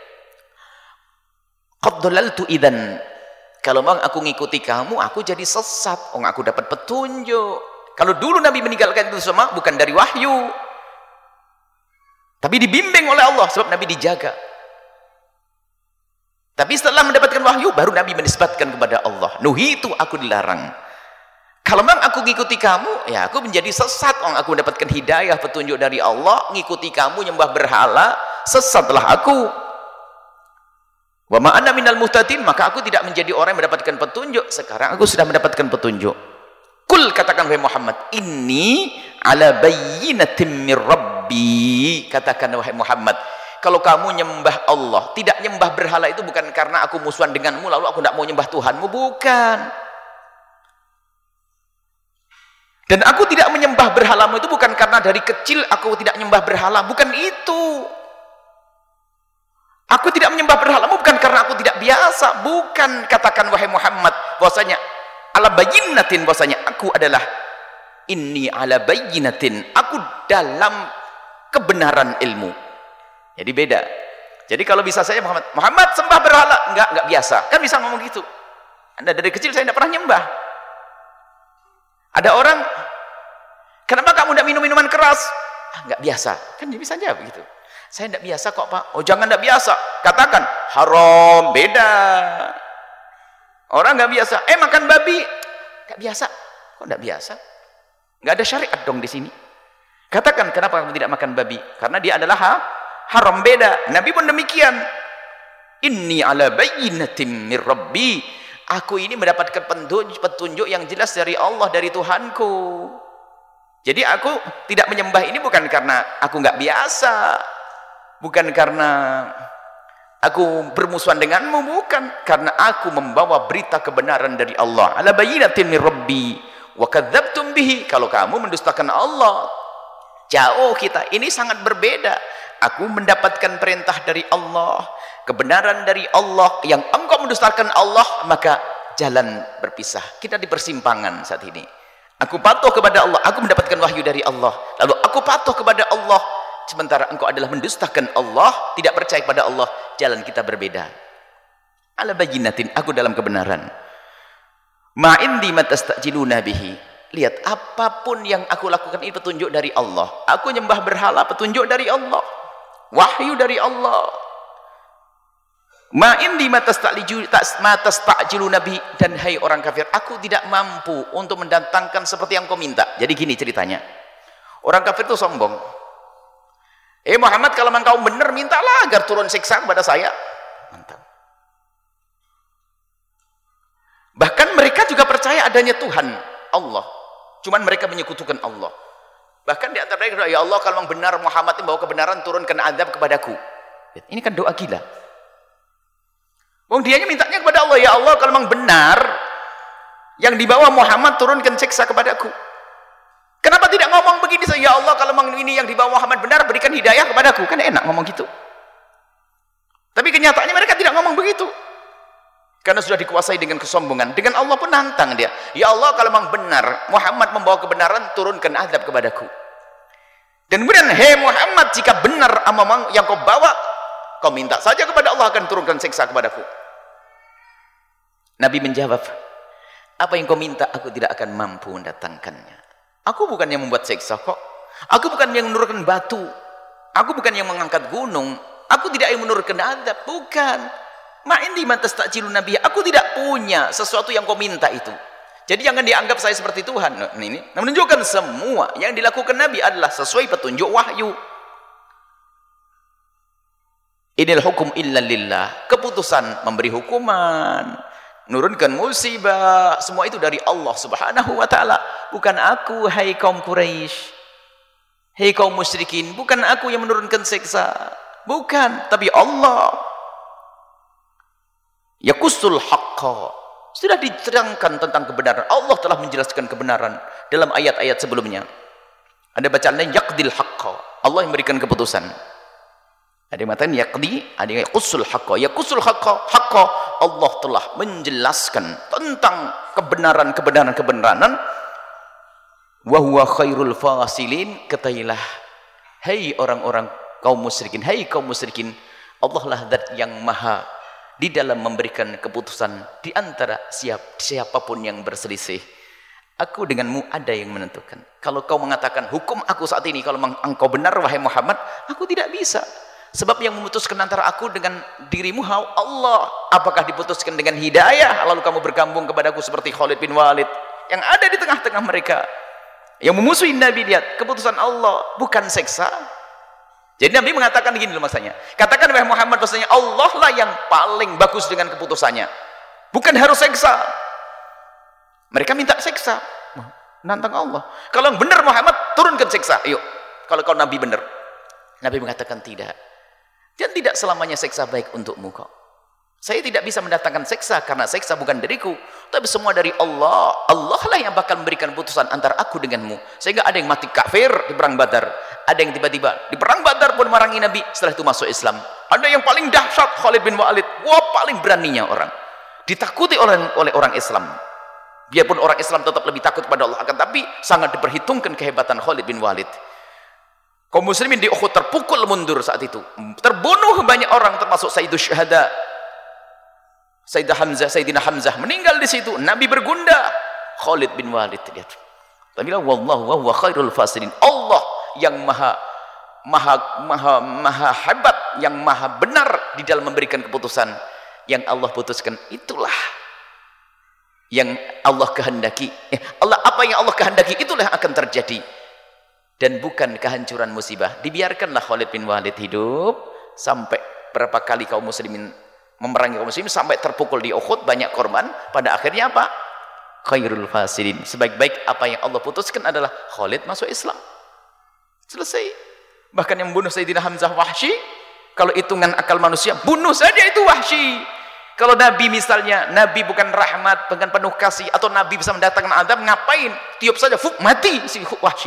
qad dhalaltu idzan. Kalau memang aku ngikuti kamu, aku jadi sesat. Oh, aku dapat petunjuk. Kalau dulu Nabi meninggalkan itu semua bukan dari wahyu. Tapi dibimbing oleh Allah sebab Nabi dijaga. Tapi setelah mendapatkan wahyu baru Nabi menisbatkan kepada Allah. Nuhitu, aku dilarang. Kalau memang aku ngikuti kamu, ya aku menjadi sesat. Oh, aku mendapatkan hidayah, petunjuk dari Allah, ngikuti kamu nyembah berhala, sesatlah aku. Wa ma ana minal muhtadin, maka aku tidak menjadi orang yang mendapatkan petunjuk. Sekarang aku sudah mendapatkan petunjuk. Kul, katakan wahai Muhammad, inni ala bayyinatin mir rabbi. Katakan wahai Muhammad, kalau kamu nyembah Allah, tidak nyembah berhala itu bukan karena aku musuhan denganmu lalu aku tidak mau nyembah Tuhanmu, bukan. Dan aku tidak menyembah berhalamu itu bukan karena dari kecil aku tidak nyembah berhala, bukan itu. Aku tidak menyembah berhalamu bukan karena aku tidak biasa, bukan. Katakan wahai Muhammad bahwasanya ala bayyinatin, bahwasanya aku adalah inni ala bayyinatin, aku dalam kebenaran ilmu. Jadi beda. Jadi kalau bisa saya Muhammad, Muhammad sembah berhala, enggak, enggak biasa. Kan bisa ngomong gitu. Anda dari kecil saya tidak pernah nyembah. Ada orang, kenapa kamu tidak minum minuman keras? Ah, enggak biasa. Kan dia bisa jawab begitu. Saya tidak biasa kok Pak. Oh jangan tidak biasa. Katakan haram, beda. Orang nggak biasa. Eh makan babi, nggak biasa. Kok nggak biasa? Nggak ada syariat dong di sini. Katakan kenapa kamu tidak makan babi? Karena dia adalah ha? haram, beda. Nabi pun demikian. Inni ala bayyinatin mir rabbi. Aku ini mendapatkan petunjuk yang jelas dari Allah, dari Tuhanku. Jadi aku tidak menyembah ini bukan karena aku nggak biasa, bukan karena aku bermusuhan denganmu, bukan, karena aku membawa berita kebenaran dari Allah. Ala bayyinatin min rabbi wa kadzdzabtum bihi. Kalau kamu mendustakan Allah, jauh kita. Ini sangat berbeda. Aku mendapatkan perintah dari Allah, kebenaran dari Allah, yang engkau mendustakan Allah, maka jalan berpisah. Kita di persimpangan saat ini. Aku patuh kepada Allah, aku mendapatkan wahyu dari Allah, lalu aku patuh kepada Allah, sementara engkau adalah mendustakan Allah, tidak percaya kepada Allah. Jalan kita berbeda. Ala bayyinatin, aku dalam kebenaran. Ma indi matastajiluna bihi. Lihat, apapun yang aku lakukan ini petunjuk dari Allah. Aku nyembah berhala, petunjuk dari Allah, wahyu dari Allah. Ma indi matastajiluna bihi. Dan hai orang kafir, aku tidak mampu untuk mendatangkan seperti yang kau minta. Jadi gini ceritanya, orang kafir itu sombong. Eh Muhammad, kalau memang kau benar, mintalah agar turun siksa kepada saya. Mantap. Bahkan mereka juga percaya adanya Tuhan Allah, cuman mereka menyekutukan Allah. Bahkan di antara mereka, ya Allah, kalau memang benar Muhammad membawa kebenaran, turunkan azab kepadaku. Ini kan doa gila. Wong dianya mintanya kepada Allah, ya Allah, kalau memang benar yang dibawa Muhammad, turunkan siksa kepadaku. Kenapa tidak ngomong begini? Ya Allah, kalau memang ini yang dibawa Muhammad benar, berikan hidayah kepadaku. Kan enak ngomong gitu. Tapi kenyataannya mereka tidak ngomong begitu. Karena sudah dikuasai dengan kesombongan. Dengan Allah pun nantang dia. Ya Allah, kalau memang benar Muhammad membawa kebenaran, turunkan azab kepadaku. Dan kemudian, hei Muhammad, jika benar amamang yang kau bawa, kau minta saja kepada Allah akan turunkan siksa kepadaku. Nabi menjawab, apa yang kau minta aku tidak akan mampu mendatangkannya. Aku bukan yang membuat siksa kok. Aku bukan yang menurunkan batu. Aku bukan yang mengangkat gunung, aku tidak yang menurunkan adab, bukan. Ma indi man tastajilun nabiy, aku tidak punya sesuatu yang kau minta itu. Jadi jangan dianggap saya seperti Tuhan. Nah, ini menunjukkan semua yang dilakukan Nabi adalah sesuai petunjuk wahyu. Inil hukum illa lillah, keputusan memberi hukuman, menurunkan musibah, semua itu dari Allah Subhanahu wa taala, bukan aku. Hai kaum Quraisy, hei kaum musyrikin, bukan aku yang menurunkan siksa, bukan, tapi Allah. Yaqusul haqqa, sudah diterangkan tentang kebenaran. Allah telah menjelaskan kebenaran dalam ayat-ayat sebelumnya. Ada bacaan lain yaqdil haqqa, Allah yang memberikan keputusan. Ada yang mengatakan yaqdi, ada yang yaqusul haqqa. Yaqusul haqqa, haqqa, Allah telah menjelaskan tentang kebenaran-kebenaran kebenaran. Wa huwa khairul fasilin, ketahuilah hai orang-orang kaum musyrikin, hai kaum musyrikin, Allah lah zat yang maha di dalam memberikan keputusan di antara siap, siapapun yang berselisih. Aku denganmu ada yang menentukan. Kalau kau mengatakan hukum aku saat ini, kalau engkau benar wahai Muhammad, aku tidak bisa. Sebab yang memutuskan antara aku dengan dirimu Allah. Apakah diputuskan dengan hidayah lalu kamu bergabung kepadaku seperti Khalid bin Walid yang ada di tengah-tengah mereka, yang memusuhi Nabi? Lihat, keputusan Allah, bukan seksa. Jadi Nabi mengatakan begini loh masanya, katakan wahai Muhammad bahwasanya Allah lah yang paling bagus dengan keputusannya, bukan harus seksa. Mereka minta seksa, nantang Allah. Kalau yang benar Muhammad, turunkan seksa, yuk. Kalau kau Nabi benar. Nabi mengatakan tidak, dan tidak selamanya seksa baik untukmu kok. Saya tidak bisa mendatangkan seksa karena seksa bukan dariku, tapi semua dari Allah. Allah lah yang bakal memberikan putusan antara aku denganmu. Sehingga ada yang mati kafir di perang Badar, ada yang tiba-tiba di perang Badar pun merangi Nabi, setelah itu masuk Islam. Ada yang paling dahsyat Khalid bin Walid, wah paling beraninya orang, ditakuti oleh oleh orang Islam. Biarpun orang Islam tetap lebih takut pada Allah, akan tapi sangat diperhitungkan kehebatan Khalid bin Walid. Kaum muslimin di Uhud terpukul mundur saat itu, terbunuh banyak orang, termasuk Sayyidus Syuhada, Sayyidah Hamzah, Sayyidina Hamzah meninggal di situ. Nabi bergunda, Khalid bin Walid, lihat. Tapi wallahu wa huwa khairul fasilin, Allah yang maha maha maha maha hebat, yang maha benar di dalam memberikan keputusan. Yang Allah putuskan itulah yang Allah kehendaki. Eh, Allah, apa yang Allah kehendaki itulah yang akan terjadi, dan bukan kehancuran musibah. Dibiarkanlah Khalid bin Walid hidup sampai berapa kali kaum muslimin memerangi kaum muslimin sampai terpukul di Uhud, banyak korban. Pada akhirnya apa? Khairul fasilin, sebaik-baik apa yang Allah putuskan adalah Khalid masuk Islam, selesai. Bahkan yang membunuh Sayyidina Hamzah Wahsy, kalau hitungan akal manusia, bunuh saja itu Wahsy. Kalau Nabi misalnya, Nabi bukan rahmat, bukan penuh kasih, atau Nabi bisa mendatangkan adab, ngapain? Tiup saja, fuk, mati si Wahsy.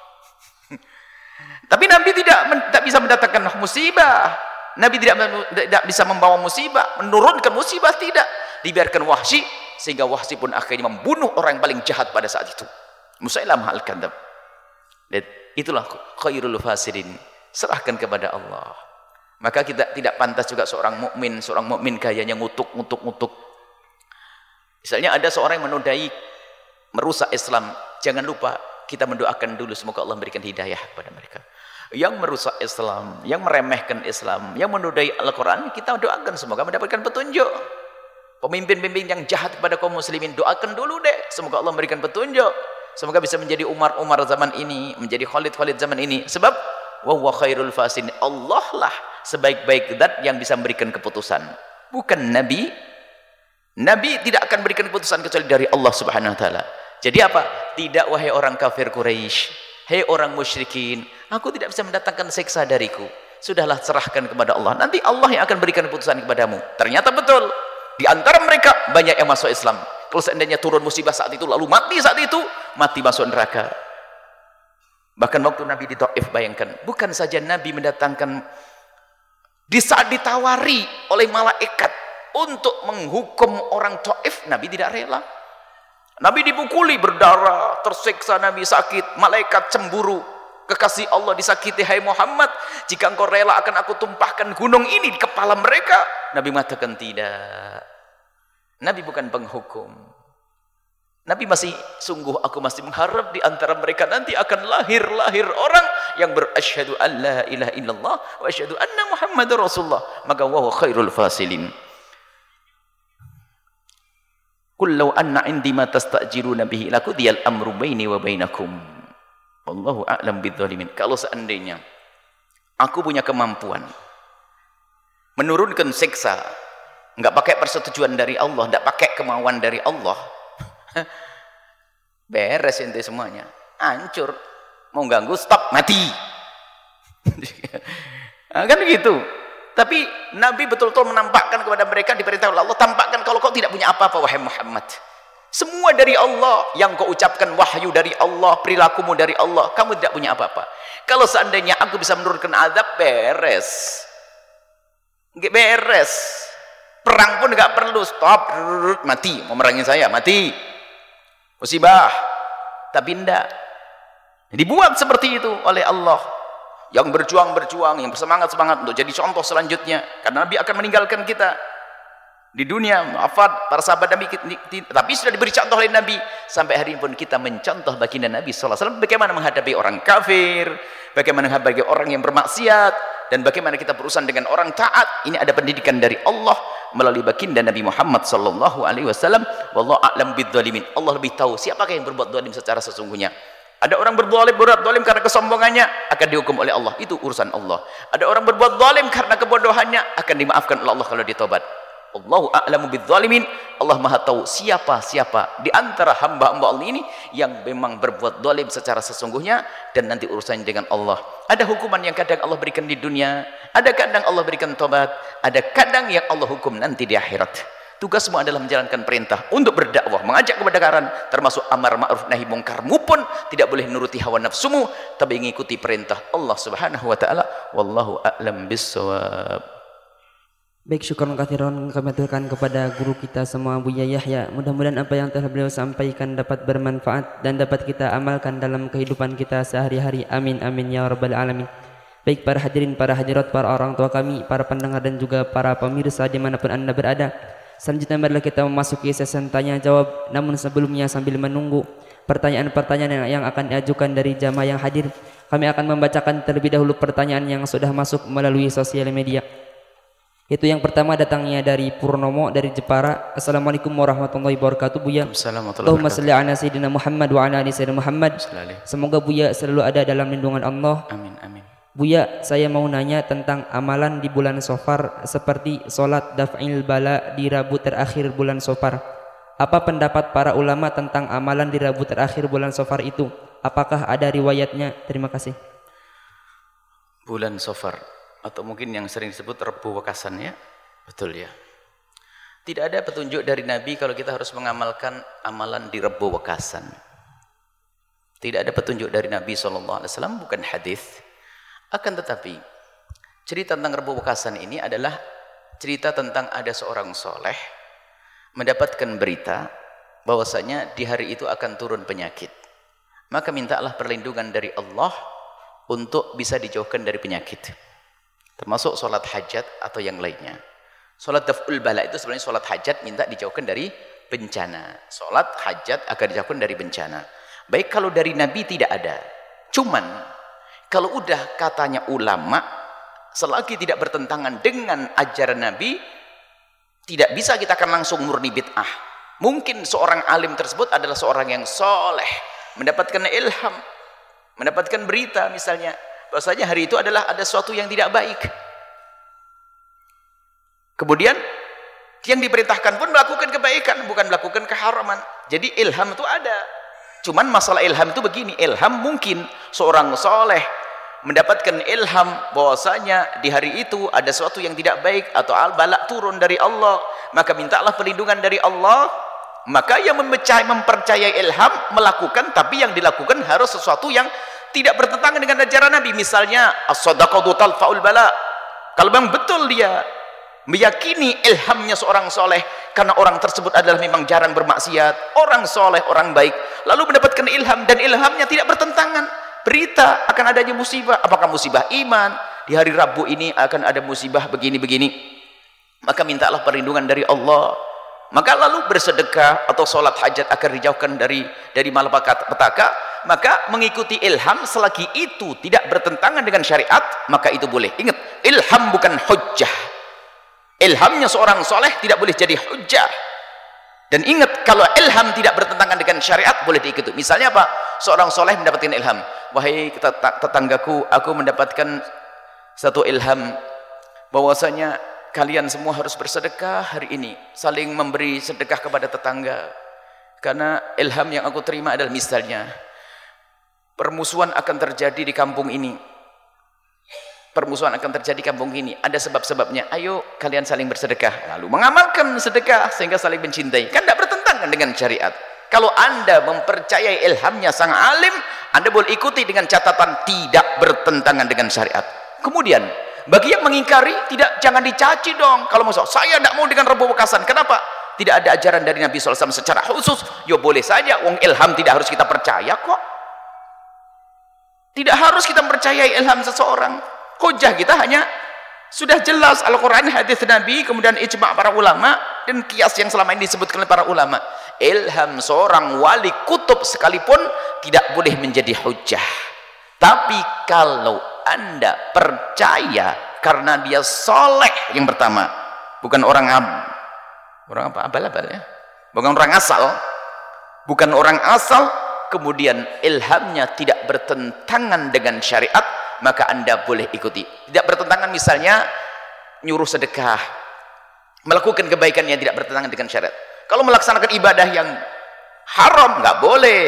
Tapi Nabi tidak, tidak bisa mendatangkan musibah. Nabi tidak, tidak bisa membawa musibah, menurunkan musibah, tidak. Dibiarkan Wahsy, sehingga Wahsy pun akhirnya membunuh orang yang paling jahat pada saat itu, Musailamah al-Kadzdzab. Dan itulah khairul fasilin, serahkan kepada Allah. Maka kita tidak pantas juga seorang mukmin, seorang mukmin gayanya ngutuk, ngutuk, ngutuk. Misalnya ada seorang yang menodai, merusak Islam, jangan lupa kita mendoakan dulu semoga Allah memberikan hidayah kepada mereka. Yang merusak Islam, yang meremehkan Islam, yang menodai Al-Quran, kita doakan semoga mendapatkan petunjuk. Pemimpin-pemimpin yang jahat kepada kaum muslimin, doakan dulu deh semoga Allah memberikan petunjuk, semoga bisa menjadi Umar-Umar zaman ini, menjadi Khalid-Khalid zaman ini. Sebab wa huwa khairul fasilin, Allah lah sebaik-baik zat yang bisa memberikan keputusan, bukan Nabi. Nabi tidak akan berikan keputusan kecuali dari Allah Subhanahu wa taala. Jadi apa? Tidak, wahai orang kafir Quraisy, hei orang musyrikin, aku tidak bisa mendatangkan siksa dariku. Sudahlah, serahkan kepada Allah. Nanti Allah yang akan berikan keputusan kepadamu. Ternyata betul. Di antara mereka banyak yang masuk Islam. Kalau seandainya turun musibah saat itu, lalu mati saat itu, mati masuk neraka. Bahkan waktu Nabi di Taif, bayangkan, bukan saja Nabi mendatangkan, di saat ditawari oleh malaikat untuk menghukum orang Taif, Nabi tidak rela. Nabi dipukuli, berdarah, tersiksa, Nabi sakit, malaikat cemburu, kekasih Allah disakiti, hai Muhammad, jika engkau rela akan aku tumpahkan gunung ini di kepala mereka. Nabi mengatakan tidak. Nabi bukan penghukum. Nabi masih, sungguh aku masih mengharap di antara mereka nanti akan lahir-lahir orang yang berasyhadu an la ilaha illallah wa asyhadu anna Muhammadar Rasulullah, maka wa khairul fasilin. Qul law anna indi ma tastajiruna bihi lakudiyal amru baini wa bainakum wallahu a'lam bidzalimin. Kalau seandainya aku punya kemampuan menurunkan siksa, enggak pakai persetujuan dari Allah, enggak pakai kemauan dari Allah, beres ente semuanya, hancur. Mau ganggu, stop, mati. Nah, kan gitu. Tapi Nabi betul-betul menampakkan kepada mereka, diperintah oleh Allah, tampakkan kalau kau tidak punya apa-apa wahai Muhammad, semua dari Allah, yang kau ucapkan wahyu dari Allah, perilakumu dari Allah, kamu tidak punya apa-apa. Kalau seandainya aku bisa menurunkan azab, beres, beres, perang pun nggak perlu, stop, mati. Mau merangin saya, mati, musibah. Tapi tidak, dibuat seperti itu oleh Allah, yang berjuang-berjuang, yang bersemangat-semangat untuk jadi contoh selanjutnya, karena Nabi akan meninggalkan kita di dunia, wafat, para sahabat Nabi, tapi sudah diberi contoh oleh Nabi. Sampai hari ini pun kita mencontoh baginda Nabi sallallahu alaihi wasallam bagaimana menghadapi orang kafir, bagaimana menghadapi orang yang bermaksiat, dan bagaimana kita berurusan dengan orang taat. Ini ada pendidikan dari Allah melalui baginda Nabi Muhammad sallallahu alaihi wasallam. Wallahu a'lam bidzalimin. Allah lebih tahu siapakah yang berbuat zalim secara sesungguhnya. Ada orang berbuat zalim karena kesombongannya, akan dihukum oleh Allah, itu urusan Allah. Ada orang berbuat zalim karena kebodohannya, akan dimaafkan oleh Allah kalau ditaubat. Allahu a'lamu bidzalimin. Allah Maha tahu siapa-siapa di antara hamba-hamba Allah ini yang memang berbuat zalim secara sesungguhnya, dan nanti urusannya dengan Allah. Ada hukuman yang kadang Allah berikan di dunia, ada kadang Allah berikan taubat, ada kadang yang Allah hukum nanti di akhirat. Tugasmu adalah menjalankan perintah untuk berdakwah, mengajak kepada kebenaran, termasuk amar ma'ruf nahi mungkarmu pun tidak boleh nuruti hawa nafsumu, tapi mengikuti perintah Allah Subhanahu wa taala. Wallahu a'lam bissawab. Baik, syukur katsiran kami aturkan kepada guru kita semua, Buya Yahya. Mudah-mudahan apa yang telah beliau sampaikan dapat bermanfaat dan dapat kita amalkan dalam kehidupan kita sehari-hari. Amin amin ya rabbal alamin. Baik para hadirin, para hadirat, para orang tua kami, para pendengar dan juga para pemirsa dimanapun anda berada, selanjutnya marilah kita memasuki sesi tanya jawab. Namun sebelumnya, sambil menunggu pertanyaan-pertanyaan yang akan diajukan dari jamaah yang hadir, kami akan membacakan terlebih dahulu pertanyaan yang sudah masuk melalui sosial media. Itu yang pertama datangnya dari Purnomo dari Jepara. Assalamualaikum warahmatullahi wabarakatuh, Buya. Allahumma shalli ala sayyidina Muhammad wa ala ali sayyidina Muhammad. Semoga Buya selalu ada dalam lindungan Allah. Amin amin. Buya, saya mau nanya tentang amalan di bulan Shofar seperti sholat daf'il bala di Rabu terakhir bulan Shofar. Apa pendapat para ulama tentang amalan di Rabu terakhir bulan Shofar itu? Apakah ada riwayatnya? Terima kasih. Bulan Shofar, atau mungkin yang sering disebut Rebu Wekasan, ya, betul ya. Tidak ada petunjuk dari Nabi kalau kita harus mengamalkan amalan di Rebu Wekasan. Tidak ada petunjuk dari Nabi shallallahu alaihi wasallam, bukan hadis. Akan tetapi cerita tentang Rebu Wekasan ini adalah cerita tentang ada seorang soleh mendapatkan berita bahwasanya di hari itu akan turun penyakit. Maka mintalah perlindungan dari Allah untuk bisa dijauhkan dari penyakit, termasuk sholat hajat atau yang lainnya. Sholat daf'ul bala itu sebenarnya sholat hajat, minta dijauhkan dari bencana. Sholat hajat agar dijauhkan dari bencana. Baik, kalau dari Nabi tidak ada. Cuman kalau udah katanya ulama, selagi tidak bertentangan dengan ajaran Nabi, tidak bisa kita akan langsung murni bid'ah. Mungkin seorang alim tersebut adalah seorang yang soleh, mendapatkan ilham, mendapatkan berita misalnya bahwasanya hari itu adalah ada sesuatu yang tidak baik. Kemudian yang diperintahkan pun melakukan kebaikan, bukan melakukan keharaman. Jadi ilham itu ada. Cuman masalah ilham itu begini, ilham mungkin seorang soleh mendapatkan ilham bahwasanya di hari itu ada sesuatu yang tidak baik atau al-balak turun dari Allah, maka mintalah perlindungan dari Allah. Maka yang mempercayai, mempercayai ilham melakukan, tapi yang dilakukan harus sesuatu yang tidak bertentangan dengan ajaran Nabi. Misalnya as-shadaqatu talfa'ul bala. Kalau memang betul dia meyakini ilhamnya seorang soleh, karena orang tersebut adalah memang jarang bermaksiat, orang soleh, orang baik, lalu mendapatkan ilham dan ilhamnya tidak bertentangan, berita akan adanya musibah, apakah musibah iman, di hari Rabu ini akan ada musibah begini-begini, maka mintalah perlindungan dari Allah. maka lalu bersedekah atau sholat hajat agar dijauhkan dari dari malapetaka, maka mengikuti ilham selagi itu tidak bertentangan dengan syariat, maka itu boleh. Ingat, ilham bukan hujjah. Ilhamnya seorang soleh tidak boleh jadi hujjah. Dan ingat, kalau ilham tidak bertentangan dengan syariat, boleh diikuti. Misalnya apa? Seorang soleh mendapatkan ilham, wahai tetanggaku, aku mendapatkan satu ilham bahwasanya kalian semua harus bersedekah hari ini, saling memberi sedekah kepada tetangga. Karena ilham yang aku terima adalah misalnya permusuhan akan terjadi di kampung ini, permusuhan akan terjadi di kampung ini, ada sebab-sebabnya, ayo kalian saling bersedekah, lalu mengamalkan sedekah sehingga saling mencintai. Kan tidak bertentangan dengan syariat. Kalau anda mempercayai ilhamnya sang alim, anda boleh ikuti dengan catatan tidak bertentangan dengan syariat. Kemudian bagi yang mengingkari, tidak, jangan dicaci dong. Kalau maksud saya tidak mau dengan Rebo Wekasan, kenapa? Tidak ada ajaran dari Nabi shallallahu alaihi wasallam secara khusus. Ya boleh saja, wong ilham tidak harus kita percaya kok. Tidak harus kita percayai ilham seseorang. Hujah kita hanya sudah jelas Al-Quran, hadis Nabi, kemudian ijma' para ulama, dan kias yang selama ini disebutkan oleh para ulama. Ilham seorang wali kutub sekalipun tidak boleh menjadi hujah. Tapi kalau anda percaya karena dia soleh, yang pertama, bukan orang ab, orang apa, abal-abal ya, bukan orang asal, bukan orang asal, kemudian ilhamnya tidak bertentangan dengan syariat, maka anda boleh ikuti. Tidak bertentangan, misalnya nyuruh sedekah, melakukan kebaikan yang tidak bertentangan dengan syariat. Kalau melaksanakan ibadah yang haram, nggak boleh.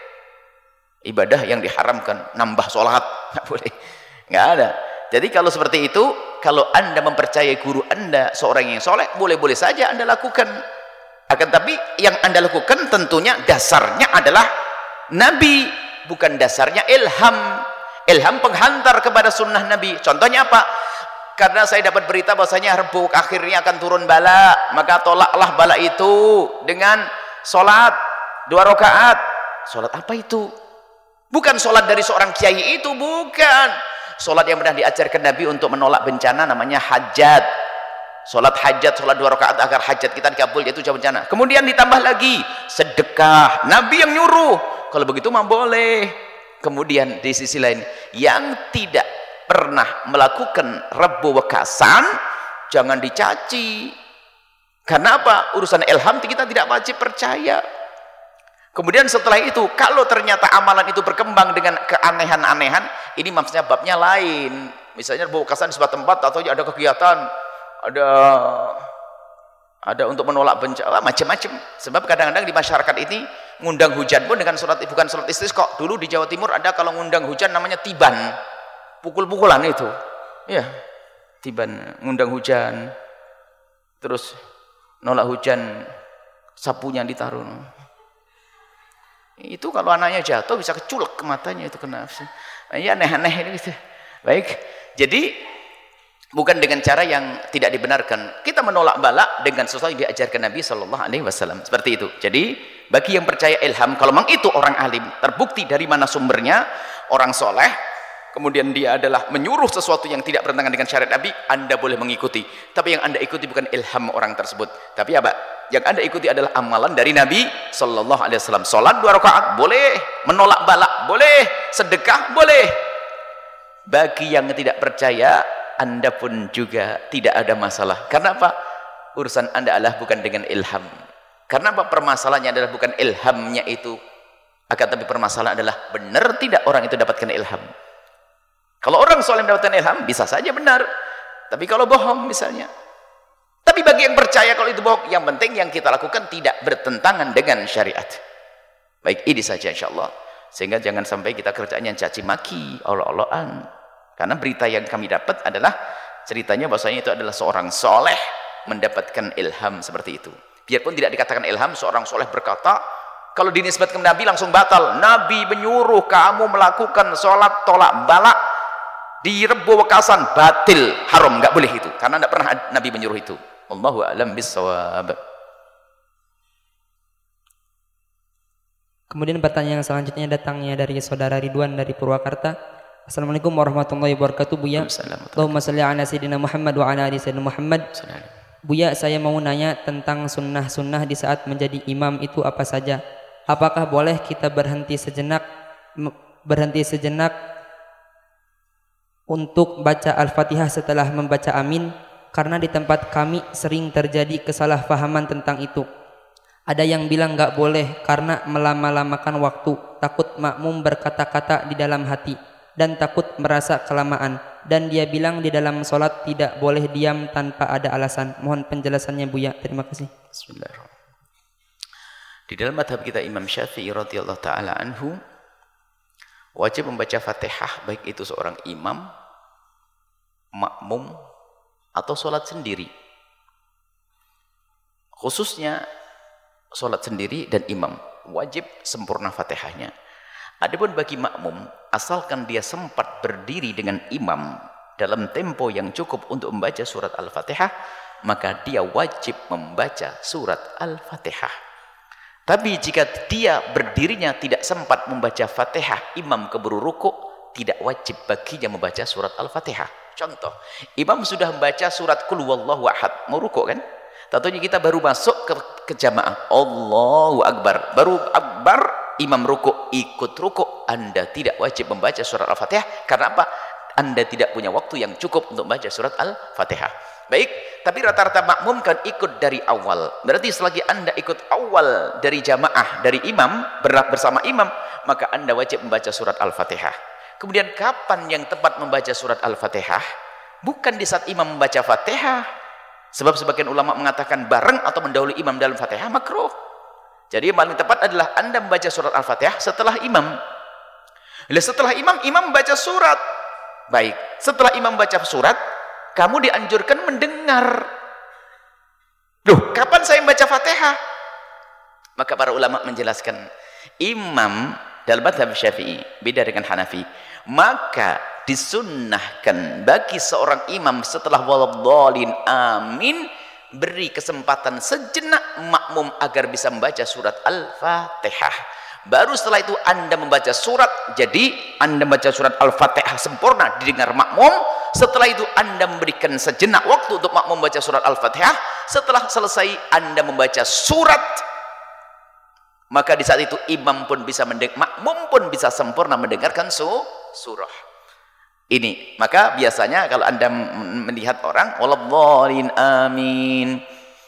Ibadah yang diharamkan, nambah sholat, nggak boleh, nggak ada. Jadi kalau seperti itu, kalau anda mempercayai guru anda seorang yang soleh, boleh-boleh saja anda lakukan. Akan tapi yang anda lakukan tentunya dasarnya adalah Nabi, bukan dasarnya ilham. Ilham penghantar kepada sunnah Nabi. Contohnya apa? Karena saya dapat berita bahwasanya Rebo akhirnya akan turun bala, maka tolaklah bala itu dengan sholat dua rakaat. Sholat apa itu? Bukan sholat dari seorang kiai itu, bukan. Sholat yang pernah diajarkan Nabi untuk menolak bencana, namanya hajat. Sholat hajat, sholat dua rakaat agar hajat kita dikabul, yaitu jauh bencana. Kemudian ditambah lagi sedekah, Nabi yang nyuruh. Kalau begitu mah boleh. Kemudian di sisi lain, yang tidak pernah melakukan Rebo Wekasan, jangan dicaci. Karena apa? Urusan ilham kita tidak wajib percaya. Kemudian setelah itu, kalau ternyata amalan itu berkembang dengan keanehan-anehan, ini maksudnya babnya lain. Misalnya Rebo Wekasan di sebuah tempat, atau ada kegiatan, ada ada untuk menolak bencana, macam-macam. Sebab kadang-kadang di masyarakat ini ngundang hujan pun dengan sholat, bukan sholat istisqa. Dulu di Jawa Timur ada kalau ngundang hujan namanya tiban, pukul-pukulan itu, ya, tiban, ngundang hujan, terus nolak hujan, sapunya ditaruh. Itu kalau anaknya jatuh bisa keculek ke matanya, itu kena. Ya aneh-aneh ini gitu. Baik, jadi bukan dengan cara yang tidak dibenarkan. Kita menolak bala dengan sesuatu yang diajarkan Nabi Shallallahu Alaihi Wasallam. Seperti itu. Jadi bagi yang percaya ilham, kalau memang itu orang alim, terbukti dari mana sumbernya, orang soleh, kemudian dia adalah menyuruh sesuatu yang tidak bertentangan dengan syariat Nabi, anda boleh mengikuti. Tapi yang anda ikuti bukan ilham orang tersebut. Tapi apa? Yang anda ikuti adalah amalan dari Nabi Shallallahu Alaihi Wasallam. Sholat dua rakaat boleh, menolak bala boleh, sedekah boleh. Bagi yang tidak percaya, anda pun juga tidak ada masalah. Karena apa? Urusan anda adalah bukan dengan ilham. Karena apa? Permasalahannya adalah bukan ilhamnya itu, akan tapi permasalahan adalah benar tidak orang itu dapatkan ilham. Kalau orang soleh mendapatkan ilham, bisa saja benar. Tapi kalau bohong misalnya. Tapi bagi yang percaya kalau itu bohong, yang penting yang kita lakukan tidak bertentangan dengan syariat. Baik, ini saja insyaAllah. Sehingga jangan sampai kita kerjaannya caci maki, olok-olokan. Karena berita yang kami dapat adalah ceritanya bahwasanya itu adalah seorang soleh mendapatkan ilham seperti itu. Biarpun tidak dikatakan ilham, seorang soleh berkata, kalau dinisbatkan Nabi langsung batal. Nabi menyuruh kamu melakukan sholat tolak balak di Rebo Wekasan, batil, haram, nggak boleh itu. Karena tidak pernah Nabi menyuruh itu. Wallahu a'lam bissawab. Kemudian pertanyaan selanjutnya datangnya dari saudara Ridwan dari Purwakarta. Assalamualaikum warahmatullahi wabarakatuh, Buya. Allahumma salli ala sayyidina Muhammad wa ala ali sayyidina Muhammad. Buya, saya mau nanya tentang sunnah-sunnah di saat menjadi imam itu apa saja? Apakah boleh kita berhenti sejenak berhenti sejenak untuk baca Al-Fatihah setelah membaca amin? Karena di tempat kami sering terjadi kesalahpahaman tentang itu. Ada yang bilang nggak boleh karena melama-lamakan waktu, takut makmum berkata-kata di dalam hati, dan takut merasa kelamaan. Dan dia bilang di dalam sholat tidak boleh diam tanpa ada alasan. Mohon penjelasannya Buya. Terima kasih. Bismillahirrahmanirrahim. Di dalam madhab kita Imam Syafi'i radhiyallahu ta'ala anhu, wajib membaca Fatihah baik itu seorang imam, makmum, atau sholat sendiri. Khususnya sholat sendiri dan imam, wajib sempurna Fatihahnya. Adapun bagi makmum, asalkan dia sempat berdiri dengan imam dalam tempo yang cukup untuk membaca surat Al-Fatihah, maka dia wajib membaca surat Al-Fatihah. Tapi jika dia berdirinya tidak sempat membaca Fatihah, imam keburu rukuk, tidak wajib baginya membaca surat Al-Fatihah. Contoh, imam sudah membaca surat Qul Huwallahu Ahad, mau rukuk kan? Tentunya kita baru masuk ke, ke jamaah, Allahu Akbar, baru Akbar, imam rukuk, ikut rukuk, Anda tidak wajib membaca surat Al-Fatihah. Karena apa? Anda tidak punya waktu yang cukup untuk membaca surat Al-Fatihah. Baik, tapi rata-rata makmum kan ikut dari awal. Berarti selagi Anda ikut awal dari jamaah, dari imam, bersama imam, maka Anda wajib membaca surat Al-Fatihah. Kemudian kapan yang tepat membaca surat Al-Fatihah? Bukan di saat imam membaca Fatihah. Sebab sebagian ulama mengatakan bareng atau mendahului imam dalam Fatihah makruh. Jadi yang paling tepat adalah Anda membaca surat Al-Fatihah setelah imam. Bila setelah imam, imam membaca surat. Baik, setelah imam membaca surat, kamu dianjurkan mendengar. Loh, kapan saya membaca Fatihah? Maka para ulama menjelaskan, imam dalam mazhab Syafi'i beda dengan Hanafi. Maka disunnahkan bagi seorang imam setelah waladhdallin amin, beri kesempatan sejenak makmum agar bisa membaca surat Al-Fatihah. Baru setelah itu Anda membaca surat. Jadi Anda membaca surat Al-Fatihah sempurna didengar makmum. Setelah itu Anda memberikan sejenak waktu untuk makmum membaca surat Al-Fatihah. Setelah selesai Anda membaca surat, maka di saat itu imam pun bisa mendengar, makmum pun bisa sempurna mendengarkan su surah. Ini, maka biasanya kalau Anda melihat orang waladhdallin amin,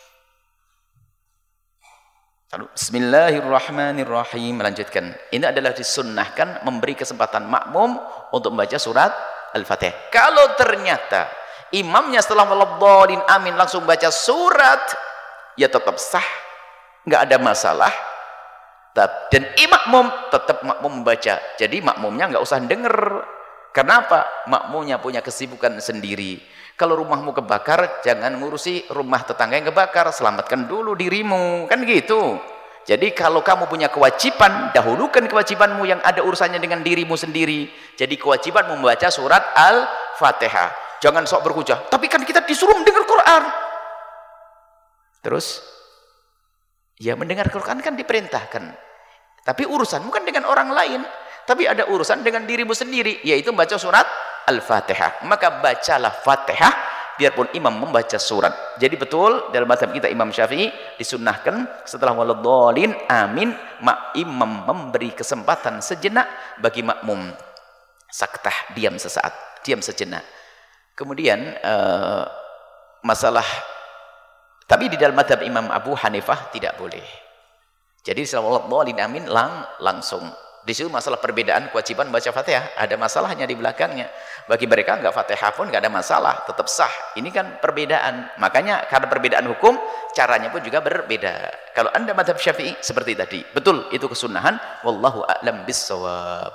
lalu bismillahirrahmanirrahim, melanjutkan. Ini adalah disunnahkan memberi kesempatan makmum untuk membaca surat Al-Fatihah. Kalau ternyata imamnya setelah waladhdallin amin langsung baca surat, ya tetap sah, nggak ada masalah. Dan imam tetap makmum membaca. Jadi makmumnya nggak usah denger. Kenapa? Makmumnya punya kesibukan sendiri. Kalau rumahmu kebakar, jangan ngurusi rumah tetangga yang kebakar, selamatkan dulu dirimu, kan gitu. Jadi kalau kamu punya kewajiban, dahulukan kewajibanmu yang ada urusannya dengan dirimu sendiri. Jadi kewajiban membaca surat Al-Fatihah. Jangan sok berhujah, tapi kan kita disuruh mendengar Quran. Terus, ya mendengar Quran kan diperintahkan. Tapi urusanmu kan dengan orang lain. Tapi ada urusan dengan dirimu sendiri, yaitu membaca surat Al-Fatihah. Maka bacalah Fatihah, biarpun imam membaca surat. Jadi betul dalam mazhab kita Imam Syafi'i disunnahkan setelah waladhdallin amin, mak imam memberi kesempatan sejenak bagi makmum. Saktah, diam sesaat, diam sejenak. Kemudian uh, masalah, tapi di dalam mazhab Imam Abu Hanifah tidak boleh. Jadi setelah waladhdallin amin lang langsung. Di situ masalah perbedaan kewajiban baca Fatihah, ada masalahnya di belakangnya. Bagi mereka enggak Fatihah pun enggak ada masalah, tetap sah. Ini kan perbedaan. Makanya karena perbedaan hukum, caranya pun juga berbeda. Kalau Anda mazhab Syafi'i seperti tadi, betul itu kesunahan, wallahu a'lam bissawab.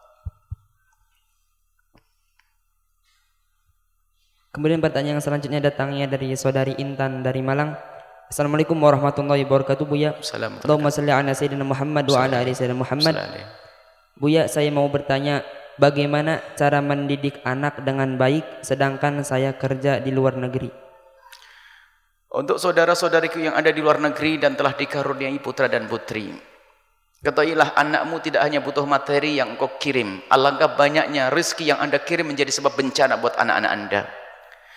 Kemudian pertanyaan selanjutnya datangnya dari saudari Intan dari Malang. Assalamualaikum warahmatullahi wabarakatuh, Buya. Allahumma shalli ala sayyidina Muhammad wa ala ali sayyidina Muhammad. Buya, saya mau bertanya, bagaimana cara mendidik anak dengan baik sedangkan saya kerja di luar negeri? Untuk saudara-saudariku yang ada di luar negeri dan telah dikaruniai putra dan putri, ketahuilah anakmu tidak hanya butuh materi yang engkau kirim. Alangkah banyaknya rezeki yang Anda kirim menjadi sebab bencana buat anak-anak Anda.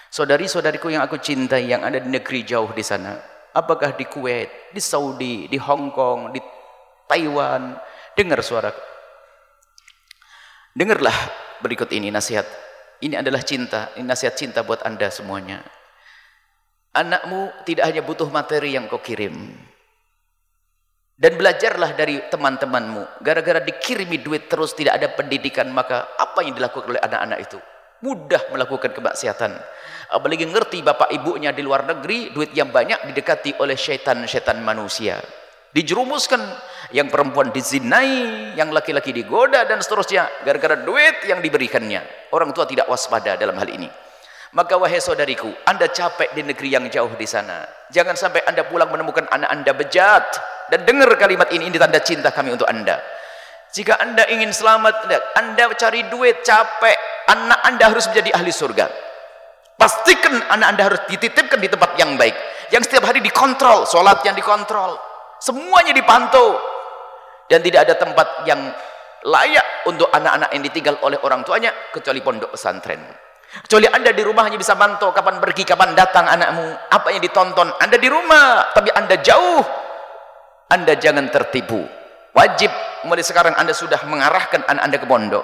Saudari-saudariku yang aku cintai yang ada di negeri jauh di sana, apakah di Kuwait, di Saudi, di Hong Kong, di Taiwan, dengar suaraku. Dengarlah berikut ini nasihat. Ini adalah cinta, ini nasihat cinta buat Anda semuanya. Anakmu tidak hanya butuh materi yang kau kirim. Dan belajarlah dari teman-temanmu. Gara-gara dikirimi duit terus tidak ada pendidikan, maka apa yang dilakukan oleh anak-anak itu? Mudah melakukan kemaksiatan. Apalagi ngerti bapak ibunya di luar negeri, duit yang banyak didekati oleh syaitan-syaitan manusia. Dijerumuskan, yang perempuan dizinai, yang laki-laki digoda dan seterusnya. Gara-gara duit yang diberikannya. Orang tua tidak waspada dalam hal ini. Maka wahai saudariku, Anda capek di negeri yang jauh di sana. Jangan sampai Anda pulang menemukan anak Anda bejat. Dan dengar kalimat ini, ini tanda cinta kami untuk Anda. Jika Anda ingin selamat, Anda cari duit, capek, anak Anda harus menjadi ahli surga. Pastikan anak Anda harus dititipkan di tempat yang baik. Yang setiap hari dikontrol, sholat yang dikontrol. Semuanya dipantau. Dan tidak ada tempat yang layak untuk anak-anak yang ditinggal oleh orang tuanya, kecuali pondok pesantren. Kecuali Anda di rumah hanya bisa mantau kapan pergi, kapan datang anakmu, apa yang ditonton. Anda di rumah, tapi Anda jauh. Anda jangan tertipu. Wajib mulai sekarang Anda sudah mengarahkan anak Anda ke pondok.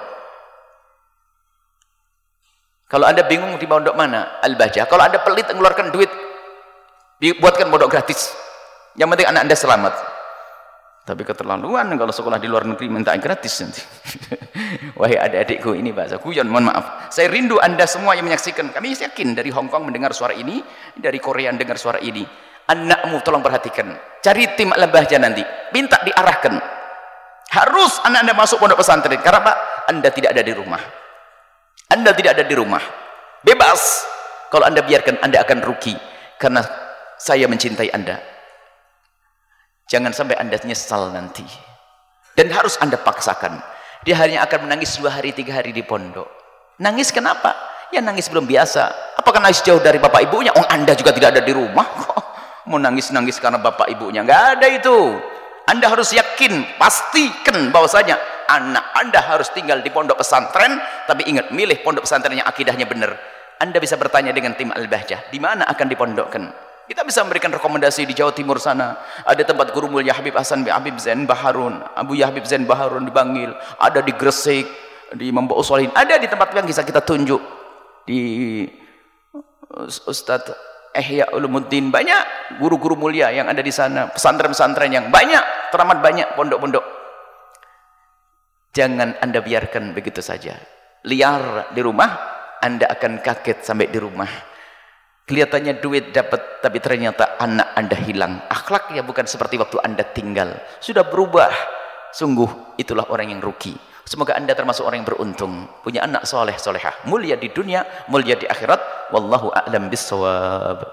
Kalau Anda bingung di pondok mana, Al-Bahjah. Kalau Anda pelit mengeluarkan duit, dibuatkan pondok gratis. Yang penting anak Anda selamat. Tapi keterlaluan kalau sekolah di luar negeri minta gratis nanti. Wahai adik-adikku, ini bahasa guyon, mohon maaf. Saya rindu Anda semua yang menyaksikan. Kami yakin dari Hong Kong mendengar suara ini, dari Korea mendengar suara ini. Anakmu tolong perhatikan. Cari tim Al-Bahjah nanti. Minta diarahkan. Harus anak Anda masuk pondok pesantren. Karena Pak, Anda tidak ada di rumah. Anda tidak ada di rumah. Bebas. Kalau Anda biarkan, Anda akan rugi. Karena saya mencintai Anda. Jangan sampai Anda nyesal nanti. Dan harus Anda paksakan. Dia hanya akan menangis dua hari, tiga hari di pondok. Nangis kenapa? Ya nangis belum biasa. Apakah nangis jauh dari bapak ibunya? Oh, Anda juga tidak ada di rumah. Mau nangis-nangis karena bapak ibunya? Nggak ada itu. Anda harus yakin, pastikan bahwasanya anak Anda harus tinggal di pondok pesantren. Tapi ingat, milih pondok pesantren yang akidahnya benar. Anda bisa bertanya dengan tim Al-Bahjah, di mana akan dipondokkan? Kita bisa memberikan rekomendasi di Jawa Timur sana. Ada tempat guru mulia Habib Hasan bin Habib Zain Baharun, Abu Ya Habib Zain Baharun di Bangil, ada di Gresik, di Membawa Solihin, ada di tempat yang bisa kita tunjuk. Di Ustadz Ihya Ulumuddin, banyak guru-guru mulia yang ada di sana, pesantren-pesantren yang banyak, teramat banyak pondok-pondok. Jangan Anda biarkan begitu saja. Liar di rumah, Anda akan kaget sampai di rumah. Kelihatannya duit dapat, tapi ternyata anak Anda hilang. Akhlaknya bukan seperti waktu Anda tinggal. Sudah berubah. Sungguh itulah orang yang rugi. Semoga Anda termasuk orang yang beruntung. Punya anak soleh, solehah. Mulia di dunia, mulia di akhirat. Wallahu a'lam bissawab.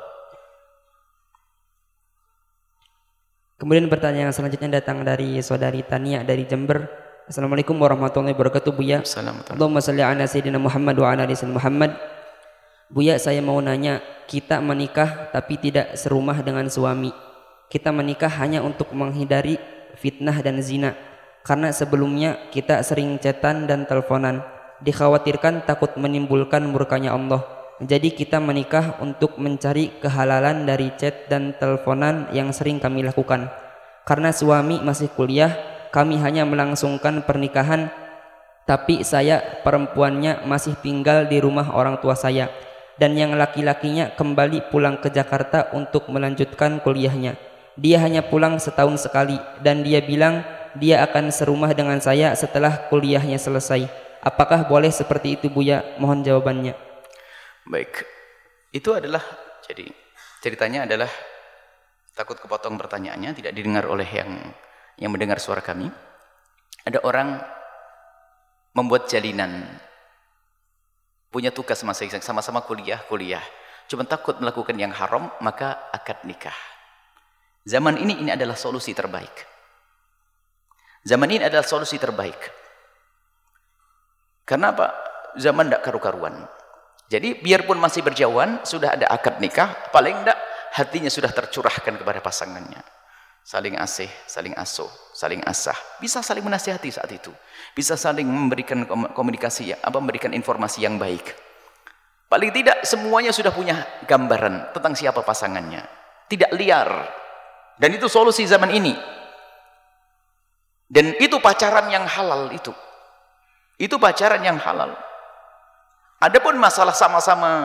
Kemudian pertanyaan selanjutnya datang dari saudari Tania dari Jember. Assalamualaikum warahmatullahi wabarakatuh, Buya. Assalamualaikum. Allahumma salli ala sayyidina Muhammad wa ala ali sayyidina Muhammad. Buya, saya mau nanya, kita menikah tapi tidak serumah dengan suami. Kita menikah hanya untuk menghindari fitnah dan zina. Karena sebelumnya kita sering chatan dan teleponan. Dikhawatirkan takut menimbulkan murkanya Allah. Jadi kita menikah untuk mencari kehalalan dari chat dan teleponan yang sering kami lakukan. Karena suami masih kuliah, kami hanya melangsungkan pernikahan. Tapi saya perempuannya masih tinggal di rumah orang tua saya. Dan yang laki-lakinya kembali pulang ke Jakarta untuk melanjutkan kuliahnya. Dia hanya pulang setahun sekali dan dia bilang dia akan serumah dengan saya setelah kuliahnya selesai. Apakah boleh seperti itu, Buya? Mohon jawabannya. Baik, itu adalah, jadi ceritanya adalah takut kepotong pertanyaannya, tidak didengar oleh yang yang mendengar suara kami. Ada orang membuat jalinan, punya tugas masing-masing, sama-sama kuliah, kuliah. Cuma takut melakukan yang haram, maka akad nikah. Zaman ini, ini adalah solusi terbaik. Zaman ini adalah solusi terbaik. Karena apa? Zaman tidak karu-karuan. Jadi biarpun masih berjauhan, sudah ada akad nikah, paling tidak hatinya sudah tercurahkan kepada pasangannya. Saling asih, saling asuh, saling asah. Bisa saling menasihati saat itu. Bisa saling memberikan komunikasi, apa memberikan informasi yang baik. Paling tidak semuanya sudah punya gambaran tentang siapa pasangannya. Tidak liar. Dan itu solusi zaman ini. Dan itu pacaran yang halal itu. Itu pacaran yang halal. Adapun masalah sama-sama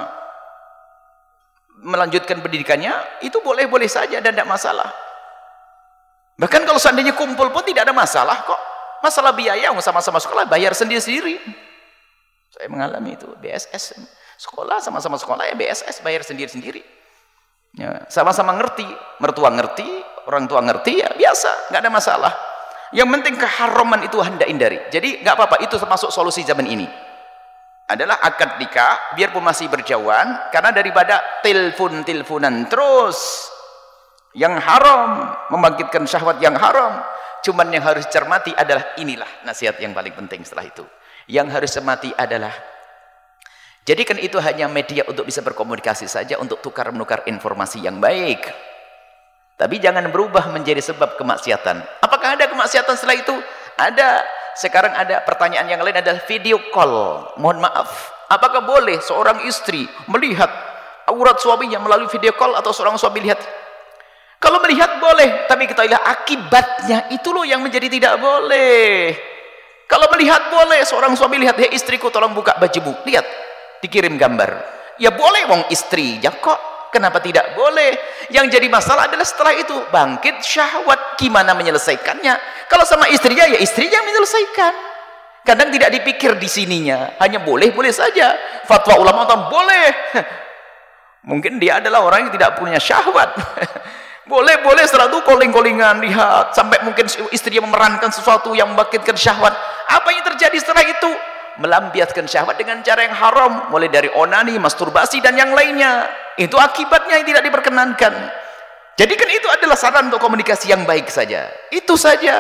melanjutkan pendidikannya, itu boleh-boleh saja dan tidak masalah. Bahkan kalau seandainya kumpul pun tidak ada masalah kok. Masalah biaya, sama-sama sekolah bayar sendiri-sendiri. Saya mengalami itu, B S S. Sekolah sama-sama sekolah ya B S S bayar sendiri-sendiri. Ya, sama-sama ngerti, mertua ngerti, orang tua ngerti, ya biasa, nggak ada masalah. Yang penting keharaman itu hendak hindari. Jadi nggak apa-apa, itu termasuk solusi zaman ini. Adalah akad nikah, biarpun masih berjauhan, karena daripada telepon-teleponan terus, yang haram, membangkitkan syahwat yang haram. Cuman yang harus cermati adalah inilah nasihat yang paling penting setelah itu. Yang harus cermati adalah jadikan itu hanya media untuk bisa berkomunikasi saja, untuk tukar menukar informasi yang baik. Tapi jangan berubah menjadi sebab kemaksiatan. Apakah ada kemaksiatan setelah itu? Ada. Sekarang ada pertanyaan yang lain adalah video call. Mohon maaf, apakah boleh seorang istri melihat aurat suaminya melalui video call atau seorang suami lihat? Kalau melihat boleh, tapi kita lihat akibatnya itu loh yang menjadi tidak boleh. Kalau melihat boleh, seorang suami lihat, "Hei istriku, tolong buka bajumu." Lihat, dikirim gambar. Ya boleh wong istri, ya kok kenapa tidak boleh? Yang jadi masalah adalah setelah itu bangkit syahwat, gimana menyelesaikannya? Kalau sama istrinya, ya istrinya menyelesaikan. Kadang tidak dipikir di sininya, hanya boleh-boleh saja. Fatwa ulama tentang boleh. Mungkin dia adalah orang yang tidak punya syahwat. Boleh-boleh setelah itu calling-callingan, lihat sampai mungkin istrinya memerankan sesuatu yang membangkitkan syahwat. Apa yang terjadi setelah itu? Melampiaskan syahwat dengan cara yang haram, mulai dari onani, masturbasi dan yang lainnya. Itu akibatnya yang tidak diperkenankan. Jadi kan itu adalah saran untuk komunikasi yang baik saja. Itu saja.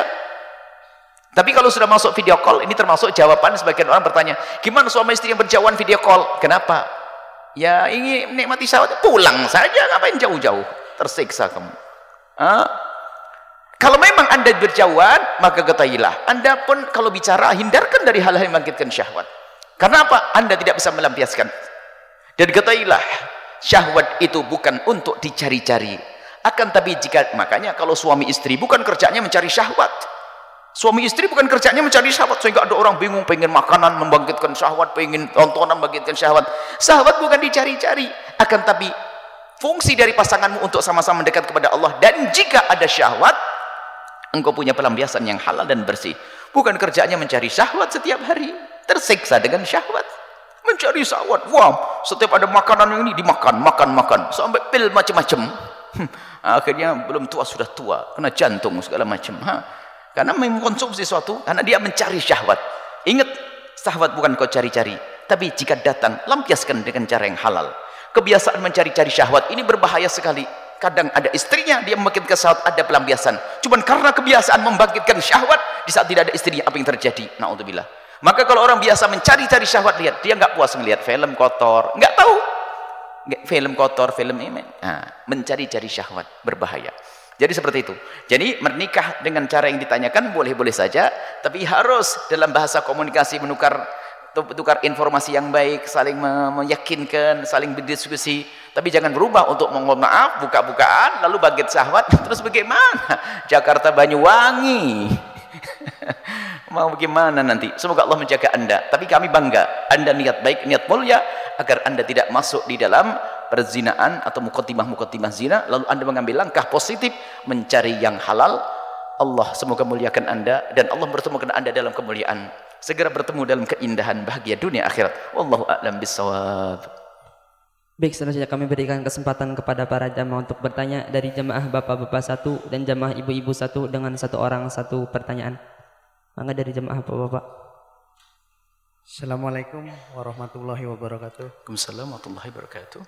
Tapi kalau sudah masuk video call, ini termasuk jawaban sebagian orang bertanya, gimana suami istri yang berjauhan video call? Kenapa? Ya ingin menikmati syahwat, pulang saja, ngapain jauh-jauh? Tersiksa kamu. Hah? Kalau memang anda berjauhan, maka ketahuilah, anda pun kalau bicara, hindarkan dari hal-hal yang membangkitkan syahwat. Karena apa? Anda tidak bisa melampiaskan. Dan ketahuilah, syahwat itu bukan untuk dicari-cari. Akan tapi jika, makanya kalau suami istri bukan kerjanya mencari syahwat. Suami istri bukan kerjanya mencari syahwat, sehingga ada orang bingung, pengen makanan membangkitkan syahwat, pengen tontonan membangkitkan syahwat. Syahwat bukan dicari-cari. Akan tapi fungsi dari pasanganmu untuk sama-sama mendekat kepada Allah. Dan jika ada syahwat, engkau punya pelampiasan yang halal dan bersih. Bukan kerjanya mencari syahwat setiap hari, tersiksa dengan syahwat, mencari syahwat. Wah, setiap ada makanan yang ini dimakan, makan, makan, sampai pil macam-macam. Hmm, akhirnya belum tua sudah tua, kena jantung segala macam. Ha? Karena mengkonsumsi sesuatu, karena dia mencari syahwat. Ingat, syahwat bukan kau cari-cari, tapi jika datang, lampiaskan dengan cara yang halal. Kebiasaan mencari-cari syahwat ini berbahaya sekali. Kadang ada istrinya, dia membangkitkan syahwat, ada pelampiasan. Cuman karena kebiasaan membangkitkan syahwat, di saat tidak ada istrinya, apa yang terjadi? Na'udzubillah. Maka kalau orang biasa mencari-cari syahwat, lihat, dia nggak puas melihat film kotor, nggak tahu. Film kotor, film ini. Nah, mencari-cari syahwat, berbahaya. Jadi seperti itu. Jadi menikah dengan cara yang ditanyakan, boleh-boleh saja. Tapi harus dalam bahasa komunikasi menukar tukar informasi yang baik, saling meyakinkan, saling berdiskusi. Tapi jangan berubah untuk mohon maaf, buka-bukaan, lalu bangkit syahwat, terus bagaimana? Jakarta Banyuwangi. Mau bagaimana nanti? Semoga Allah menjaga anda. Tapi kami bangga, anda niat baik, niat mulia, agar anda tidak masuk di dalam perzinaan atau mukaddimah-mukaddimah zina, lalu anda mengambil langkah positif, mencari yang halal. Allah semoga muliakan anda, dan Allah bertemukan anda dalam kemuliaan. Segera bertemu dalam keindahan bahagia dunia akhirat. Wallahu a'lam bissawab. Baik, selanjutnya kami berikan kesempatan kepada para jamaah untuk bertanya. Dari jamaah bapak-bapak satu dan jamaah ibu-ibu satu dengan satu orang satu pertanyaan. Mangga dari jamaah bapak-bapak. Assalamualaikum warahmatullahi wabarakatuh. Waalaikumsalam warahmatullahi wabarakatuh.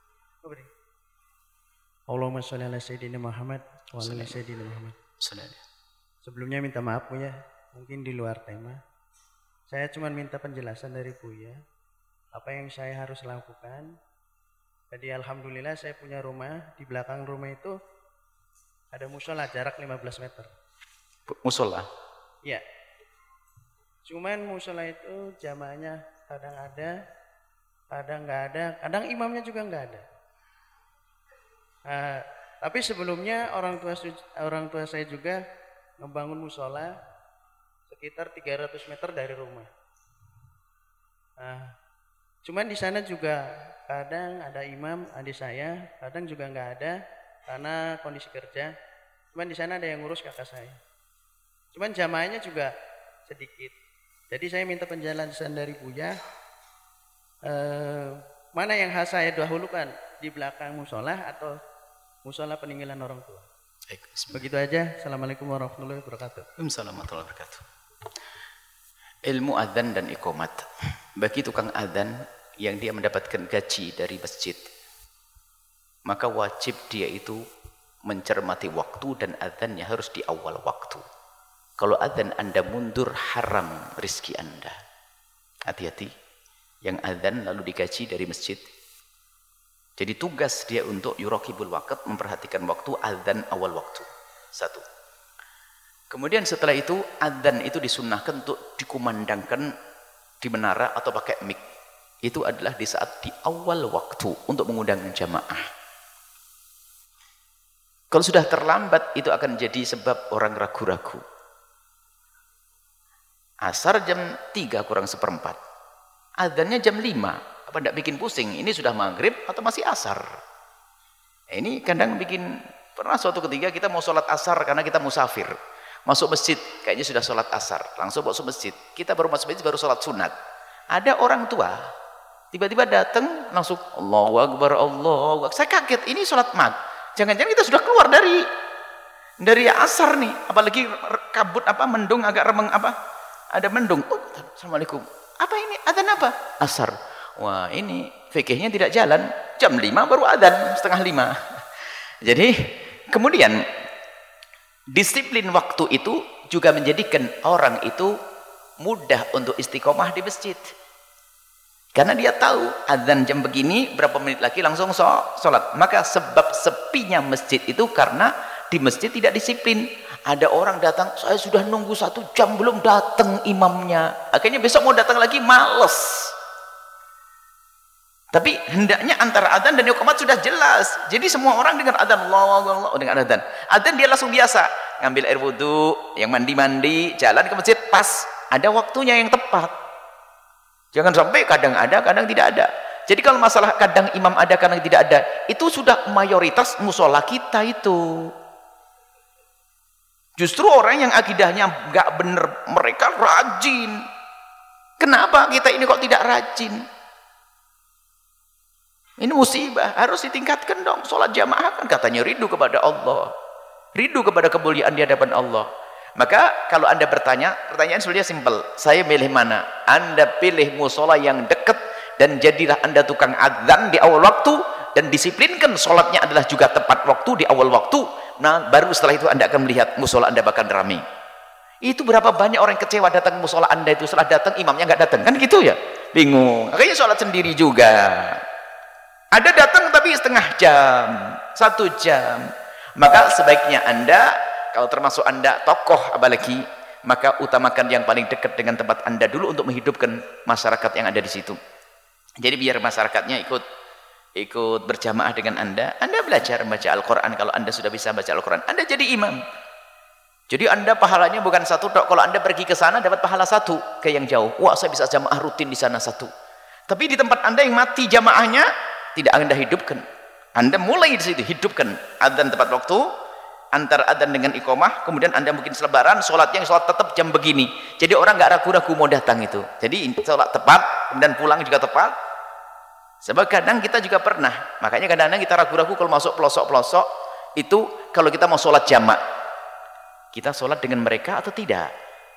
Allahumma sholli ala sayyidina Muhammad wa ala sayyidina Muhammad. Sebelumnya minta maaf Buya, mungkin di luar tema. Saya cuma minta penjelasan dari Buya, apa yang saya harus lakukan. Jadi alhamdulillah saya punya rumah, di belakang rumah itu ada musola jarak lima belas meter. Musola? Iya. Cuman musola itu jamaahnya kadang ada, kadang nggak ada, kadang imamnya juga nggak ada. Nah, tapi sebelumnya orang tua orang tua saya juga membangun musola sekitar tiga ratus meter dari rumah. Nah, cuman di sana juga kadang ada imam adik saya, kadang juga nggak ada karena kondisi kerja. Cuman di sana ada yang ngurus kakak saya. Cuman jamaahnya juga sedikit. Jadi saya minta penjelasan dari Buya, eh, mana yang harus saya dahulukan, di belakang musola atau musola peninggalan orang tua. Begitu aja. Assalamualaikum warahmatullahi wabarakatuh. Waalaikumsalam warahmatullahi wabarakatuh. Ilmu adzan dan iqamat. Bagi tukang adzan yang dia mendapatkan gaji dari masjid, maka wajib dia itu mencermati waktu dan adzannya harus di awal waktu. Kalau adzan Anda mundur, haram rizki Anda. Hati-hati. Yang adzan lalu digaji dari masjid. Jadi tugas dia untuk yuraqibul waqt, memperhatikan waktu, adzan awal waktu. Satu. Kemudian setelah itu, adzan itu disunnahkan untuk dikumandangkan di menara atau pakai mic. Itu adalah di saat di awal waktu untuk mengundang jamaah. Kalau sudah terlambat, itu akan jadi sebab orang ragu-ragu. Asar jam tiga kurang seperempat. Adzannya jam lima. Apa tidak bikin pusing? Ini sudah maghrib atau masih asar? Ini kadang bikin, pernah suatu ketika kita mau sholat asar karena kita musafir. Masuk masjid, kayaknya sudah sholat asar. Langsung masuk masjid. Kita baru masuk masjid, baru sholat sunat. Ada orang tua, tiba-tiba datang, langsung Allahu Akbar, Allahu Akbar. Saya kaget, ini sholat mag. Jangan-jangan kita sudah keluar dari dari asar nih. Apalagi kabut apa, mendung agak remeng apa. Ada mendung. Oh, Assalamualaikum. Apa ini? Adzan apa? Asar. Wah, ini fikihnya tidak jalan. Jam lima baru adzan, setengah lima. Jadi, kemudian disiplin waktu itu juga menjadikan orang itu mudah untuk istiqomah di masjid. Karena dia tahu adzan jam begini, berapa menit lagi langsung sholat. Maka sebab sepinya masjid itu karena di masjid tidak disiplin. Ada orang datang, saya sudah nunggu satu jam belum datang imamnya. Akhirnya besok mau datang lagi, males. Tapi hendaknya antara adzan dan iqamat sudah jelas. Jadi semua orang dengar adzan, Allahu Akbar, dengar adzan. Adzan dia langsung biasa, ngambil air wudhu, yang mandi-mandi, jalan ke masjid pas. Ada waktunya yang tepat. Jangan sampai kadang ada, kadang tidak ada. Jadi kalau masalah kadang imam ada, kadang tidak ada, itu sudah mayoritas musola kita itu. Justru orang yang akidahnya nggak bener, mereka rajin. Kenapa kita ini kok tidak rajin? Ini musibah, harus ditingkatkan dong. Sholat jamaah kan katanya rindu kepada Allah, rindu kepada kemuliaan di hadapan Allah. Maka kalau Anda bertanya, pertanyaan sebenarnya simpel. Saya milih mana? Anda pilih musola yang dekat dan jadilah Anda tukang adzan di awal waktu dan disiplinkan sholatnya adalah juga tepat waktu di awal waktu. Nah, baru setelah itu Anda akan melihat musola Anda bakal ramai. Itu berapa banyak orang kecewa datang ke musola Anda itu, setelah datang imamnya nggak datang, kan gitu ya? Bingung. Akhirnya sholat sendiri juga. Ada datang tapi setengah jam, satu jam. Maka sebaiknya Anda, kalau termasuk Anda tokoh apalagi, maka utamakan yang paling dekat dengan tempat Anda dulu untuk menghidupkan masyarakat yang ada di situ. Jadi biar masyarakatnya ikut ikut berjamaah dengan Anda. Anda belajar membaca Al-Quran. Kalau Anda sudah bisa baca Al-Quran, Anda jadi imam. Jadi Anda pahalanya bukan satu dok. Kalau Anda pergi ke sana dapat pahala satu ke yang jauh. Wah, saya bisa jamaah rutin di sana satu. Tapi di tempat Anda yang mati jamaahnya tidak Anda hidupkan. Anda mulai di situ hidupkan adzan tepat waktu, antara adzan dengan iqamah. Kemudian Anda mungkin selebaran, sholatnya sholat tetap jam begini. Jadi orang nggak ragu-ragu mau datang itu. Jadi sholat tepat, kemudian pulang juga tepat. Sebab kadang kita juga pernah, makanya kadang-kadang kita ragu-ragu kalau masuk pelosok-pelosok itu, kalau kita mau sholat jamak, kita sholat dengan mereka atau tidak?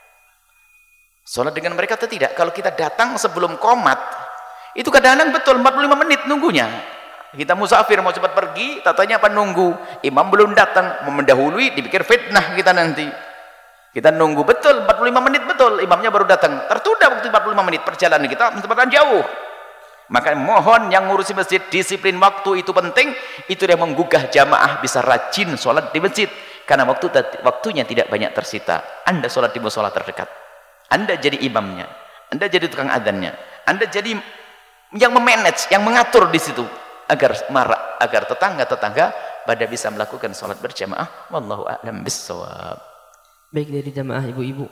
Sholat dengan mereka atau tidak? Kalau kita datang sebelum qomat, itu kadang-kadang betul empat puluh lima menit nunggunya. Kita musafir mau cepat pergi, tatanya apa nunggu? Imam belum datang, mau mendahului, dipikir fitnah kita nanti. Kita nunggu betul empat puluh lima menit betul, imamnya baru datang. Tertunda waktu empat puluh lima menit perjalanan kita, perjalanan jauh. Maka mohon yang ngurusi masjid, disiplin waktu itu penting. Itu yang menggugah jamaah bisa rajin sholat di masjid, karena waktu waktunya tidak banyak tersita. Anda sholat di musola terdekat, Anda jadi imamnya, Anda jadi tukang adzannya, Anda jadi yang memanage, yang mengatur di situ agar marak, agar tetangga-tetangga pada bisa melakukan sholat berjamaah. Wallahu a'lam bissawab. Baik, dari jamaah ibu-ibu.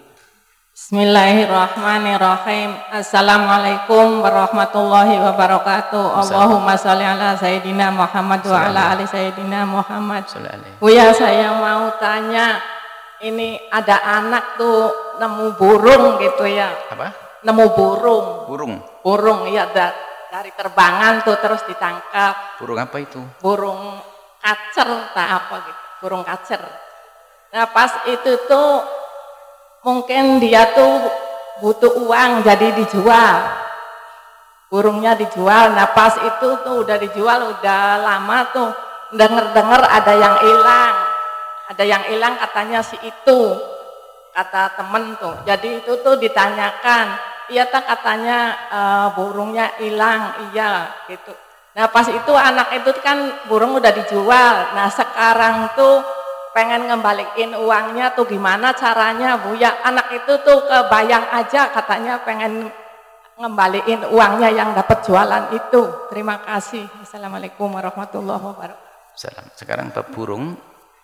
Bismillahirrahmanirrahim. Assalamualaikum warahmatullahi wabarakatuh. Allahumma sholli ala sayyidina Muhammad wa ala ali sayyidina Muhammad. Buya, saya mau tanya, ini ada anak tuh nemu burung gitu ya. Apa? Nemu burung. Burung. Burung ya, da, dari terbangan tuh terus ditangkap. Burung apa itu? Burung kacer tak apa gitu. Burung kacer. Nah, pas itu tuh mungkin dia tuh butuh uang jadi dijual. Burungnya dijual. Nah, pas itu tuh udah dijual, udah lama tuh denger-denger ada yang hilang. Ada yang hilang katanya si itu. Kata temen tuh. Jadi itu tuh ditanyakan, iya tak katanya e, burungnya hilang, iya gitu. Nah, pas itu anak itu kan burung udah dijual. Nah, sekarang tuh pengen ngembalikin uangnya tuh gimana caranya, Bu ya? Anak itu tuh kebayang aja katanya pengen ngembaliin uangnya yang dapat jualan itu. Terima kasih. Assalamualaikum warahmatullahi wabarakatuh. Salam. Sekarang bab burung.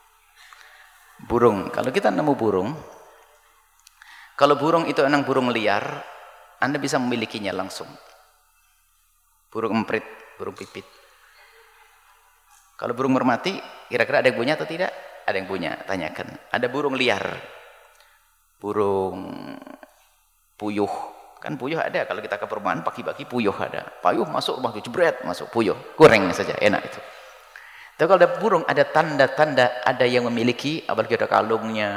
Burung, kalau kita nemu burung, kalau burung itu memang burung liar, Anda bisa memilikinya langsung. Burung emprit, burung pipit. Kalau burung merpati, kira-kira ada yang punya atau tidak? Ada yang punya, tanyakan. Ada burung liar, burung puyuh. Kan puyuh ada, kalau kita ke perumahan pagi-pagi puyuh ada. Puyuh masuk rumah, jebret masuk puyuh. Goreng saja, enak itu. Tapi kalau ada burung, ada tanda-tanda, ada yang memiliki, apalagi ada kalungnya,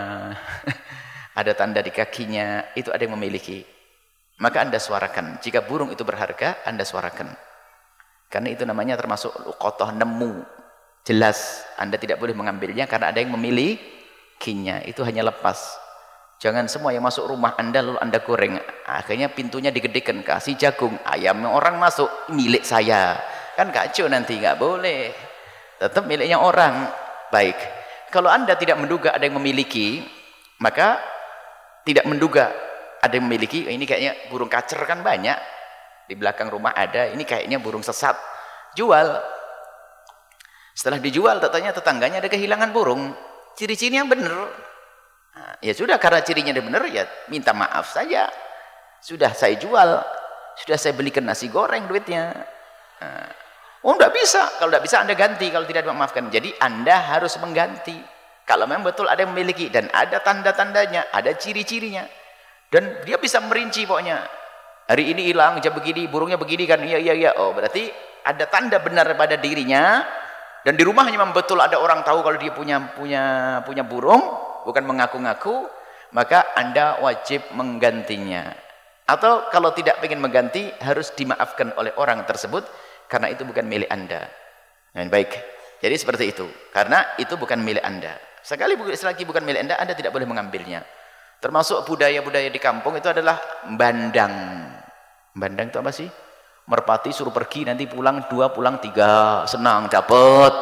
ada tanda di kakinya, itu ada yang memiliki. Maka Anda suarakan. Jika burung itu berharga, Anda suarakan. Karena itu namanya termasuk luqatah, nemu. Jelas, Anda tidak boleh mengambilnya karena ada yang memilikinya. Itu hanya lepas. Jangan semua yang masuk rumah Anda lalu Anda goreng. Akhirnya pintunya digedekan, kasih jagung, ayam orang masuk, milik saya. Kan kacau nanti, nggak boleh. Tetap miliknya orang. Baik. Kalau Anda tidak menduga ada yang memiliki, maka tidak menduga ada yang memiliki. Ini kayaknya burung kacer kan banyak. Di belakang rumah ada, ini kayaknya burung sesat. Jual. Setelah dijual, katanya tetangganya ada kehilangan burung. Ciri-cirinya benar. Nah, ya sudah, karena cirinya ada benar, ya minta maaf saja. Sudah saya jual. Sudah saya belikan nasi goreng duitnya. Nah, oh, enggak bisa. Kalau enggak bisa Anda ganti kalau tidak dimaafkan. Jadi Anda harus mengganti. Kalau memang betul ada yang memiliki dan ada tanda-tandanya, ada ciri-cirinya. Dan dia bisa merinci pokoknya. Hari ini hilang, jam begini, burungnya begini kan. Iya, iya, iya. Oh, berarti ada tanda benar pada dirinya. Dan di rumahnya memang betul ada orang tahu kalau dia punya punya punya burung, bukan mengaku-ngaku, maka Anda wajib menggantinya. Atau kalau tidak ingin mengganti, harus dimaafkan oleh orang tersebut. Karena itu bukan milik Anda. Nah, baik. Jadi seperti itu. Karena itu bukan milik Anda. Sekali selagi bukan milik Anda, Anda tidak boleh mengambilnya. Termasuk budaya-budaya di kampung itu adalah bandang. Bandang itu apa sih? Merpati suruh pergi, nanti pulang dua, pulang tiga. Senang, dapat.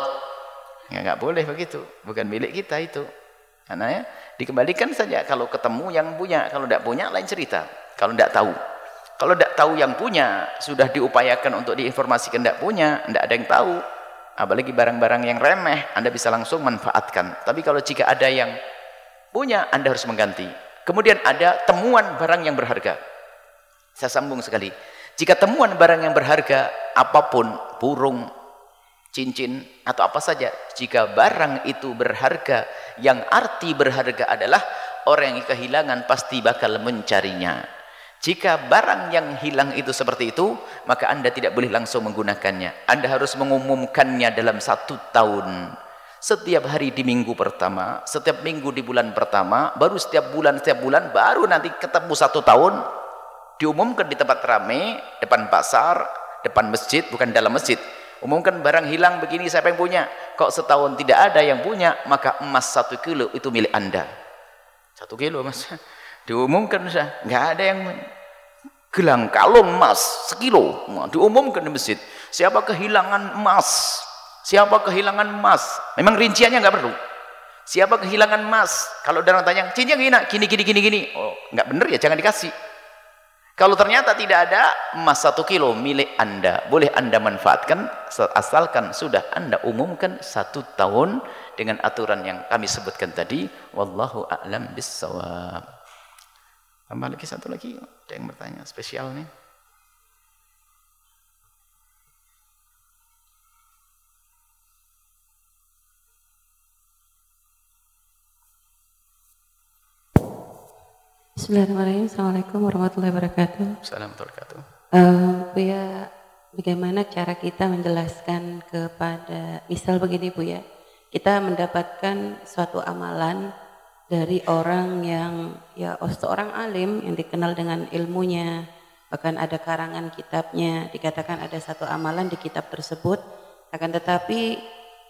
Ya, nggak boleh begitu. Bukan milik kita itu. Karena ya, dikembalikan saja. Kalau ketemu yang punya. Kalau tidak punya, lain cerita. Kalau tidak tahu. Kalau tidak tahu yang punya, sudah diupayakan untuk diinformasikan tidak punya, tidak ada yang tahu. Apalagi barang-barang yang remeh, Anda bisa langsung manfaatkan. Tapi kalau jika ada yang punya, Anda harus mengganti. Kemudian ada temuan barang yang berharga. Saya sambung sekali. Jika temuan barang yang berharga, apapun, burung, cincin, atau apa saja, jika barang itu berharga, yang arti berharga adalah orang yang kehilangan pasti bakal mencarinya. Jika barang yang hilang itu seperti itu, maka Anda tidak boleh langsung menggunakannya. Anda harus mengumumkannya dalam satu tahun. Setiap hari di minggu pertama, setiap minggu di bulan pertama, baru setiap bulan, setiap bulan, baru nanti ketemu satu tahun, diumumkan di tempat ramai, depan pasar, depan masjid, bukan dalam masjid. Umumkan barang hilang begini, siapa yang punya? Kok setahun tidak ada yang punya, maka emas satu kilo itu milik Anda. Satu kilo mas. Diumumkan saja, nggak ada yang gelang kalung emas sekilo, diumumkan di masjid. Siapa kehilangan emas? Siapa kehilangan emas? Memang rinciannya nggak perlu. Siapa kehilangan emas? Kalau orang tanya, cincinnya gini, gini, gini, gini, gini. Oh, nggak bener ya, jangan dikasih. Kalau ternyata tidak ada, emas satu kilo milik Anda, boleh Anda manfaatkan asalkan sudah Anda umumkan satu tahun dengan aturan yang kami sebutkan tadi. Wallahu a'lam bissawab. Tambah lagi satu lagi, ada yang bertanya spesial nih. Bismillahirrahmanirrahim. Assalamualaikum warahmatullahi wabarakatuh. Assalamualaikum warahmatullahi wabarakatuh. Uh, Bu ya, bagaimana cara kita menjelaskan kepada, misal begini Bu ya, kita mendapatkan suatu amalan dari orang yang ya seorang alim yang dikenal dengan ilmunya, bahkan ada karangan kitabnya, dikatakan ada satu amalan di kitab tersebut, akan tetapi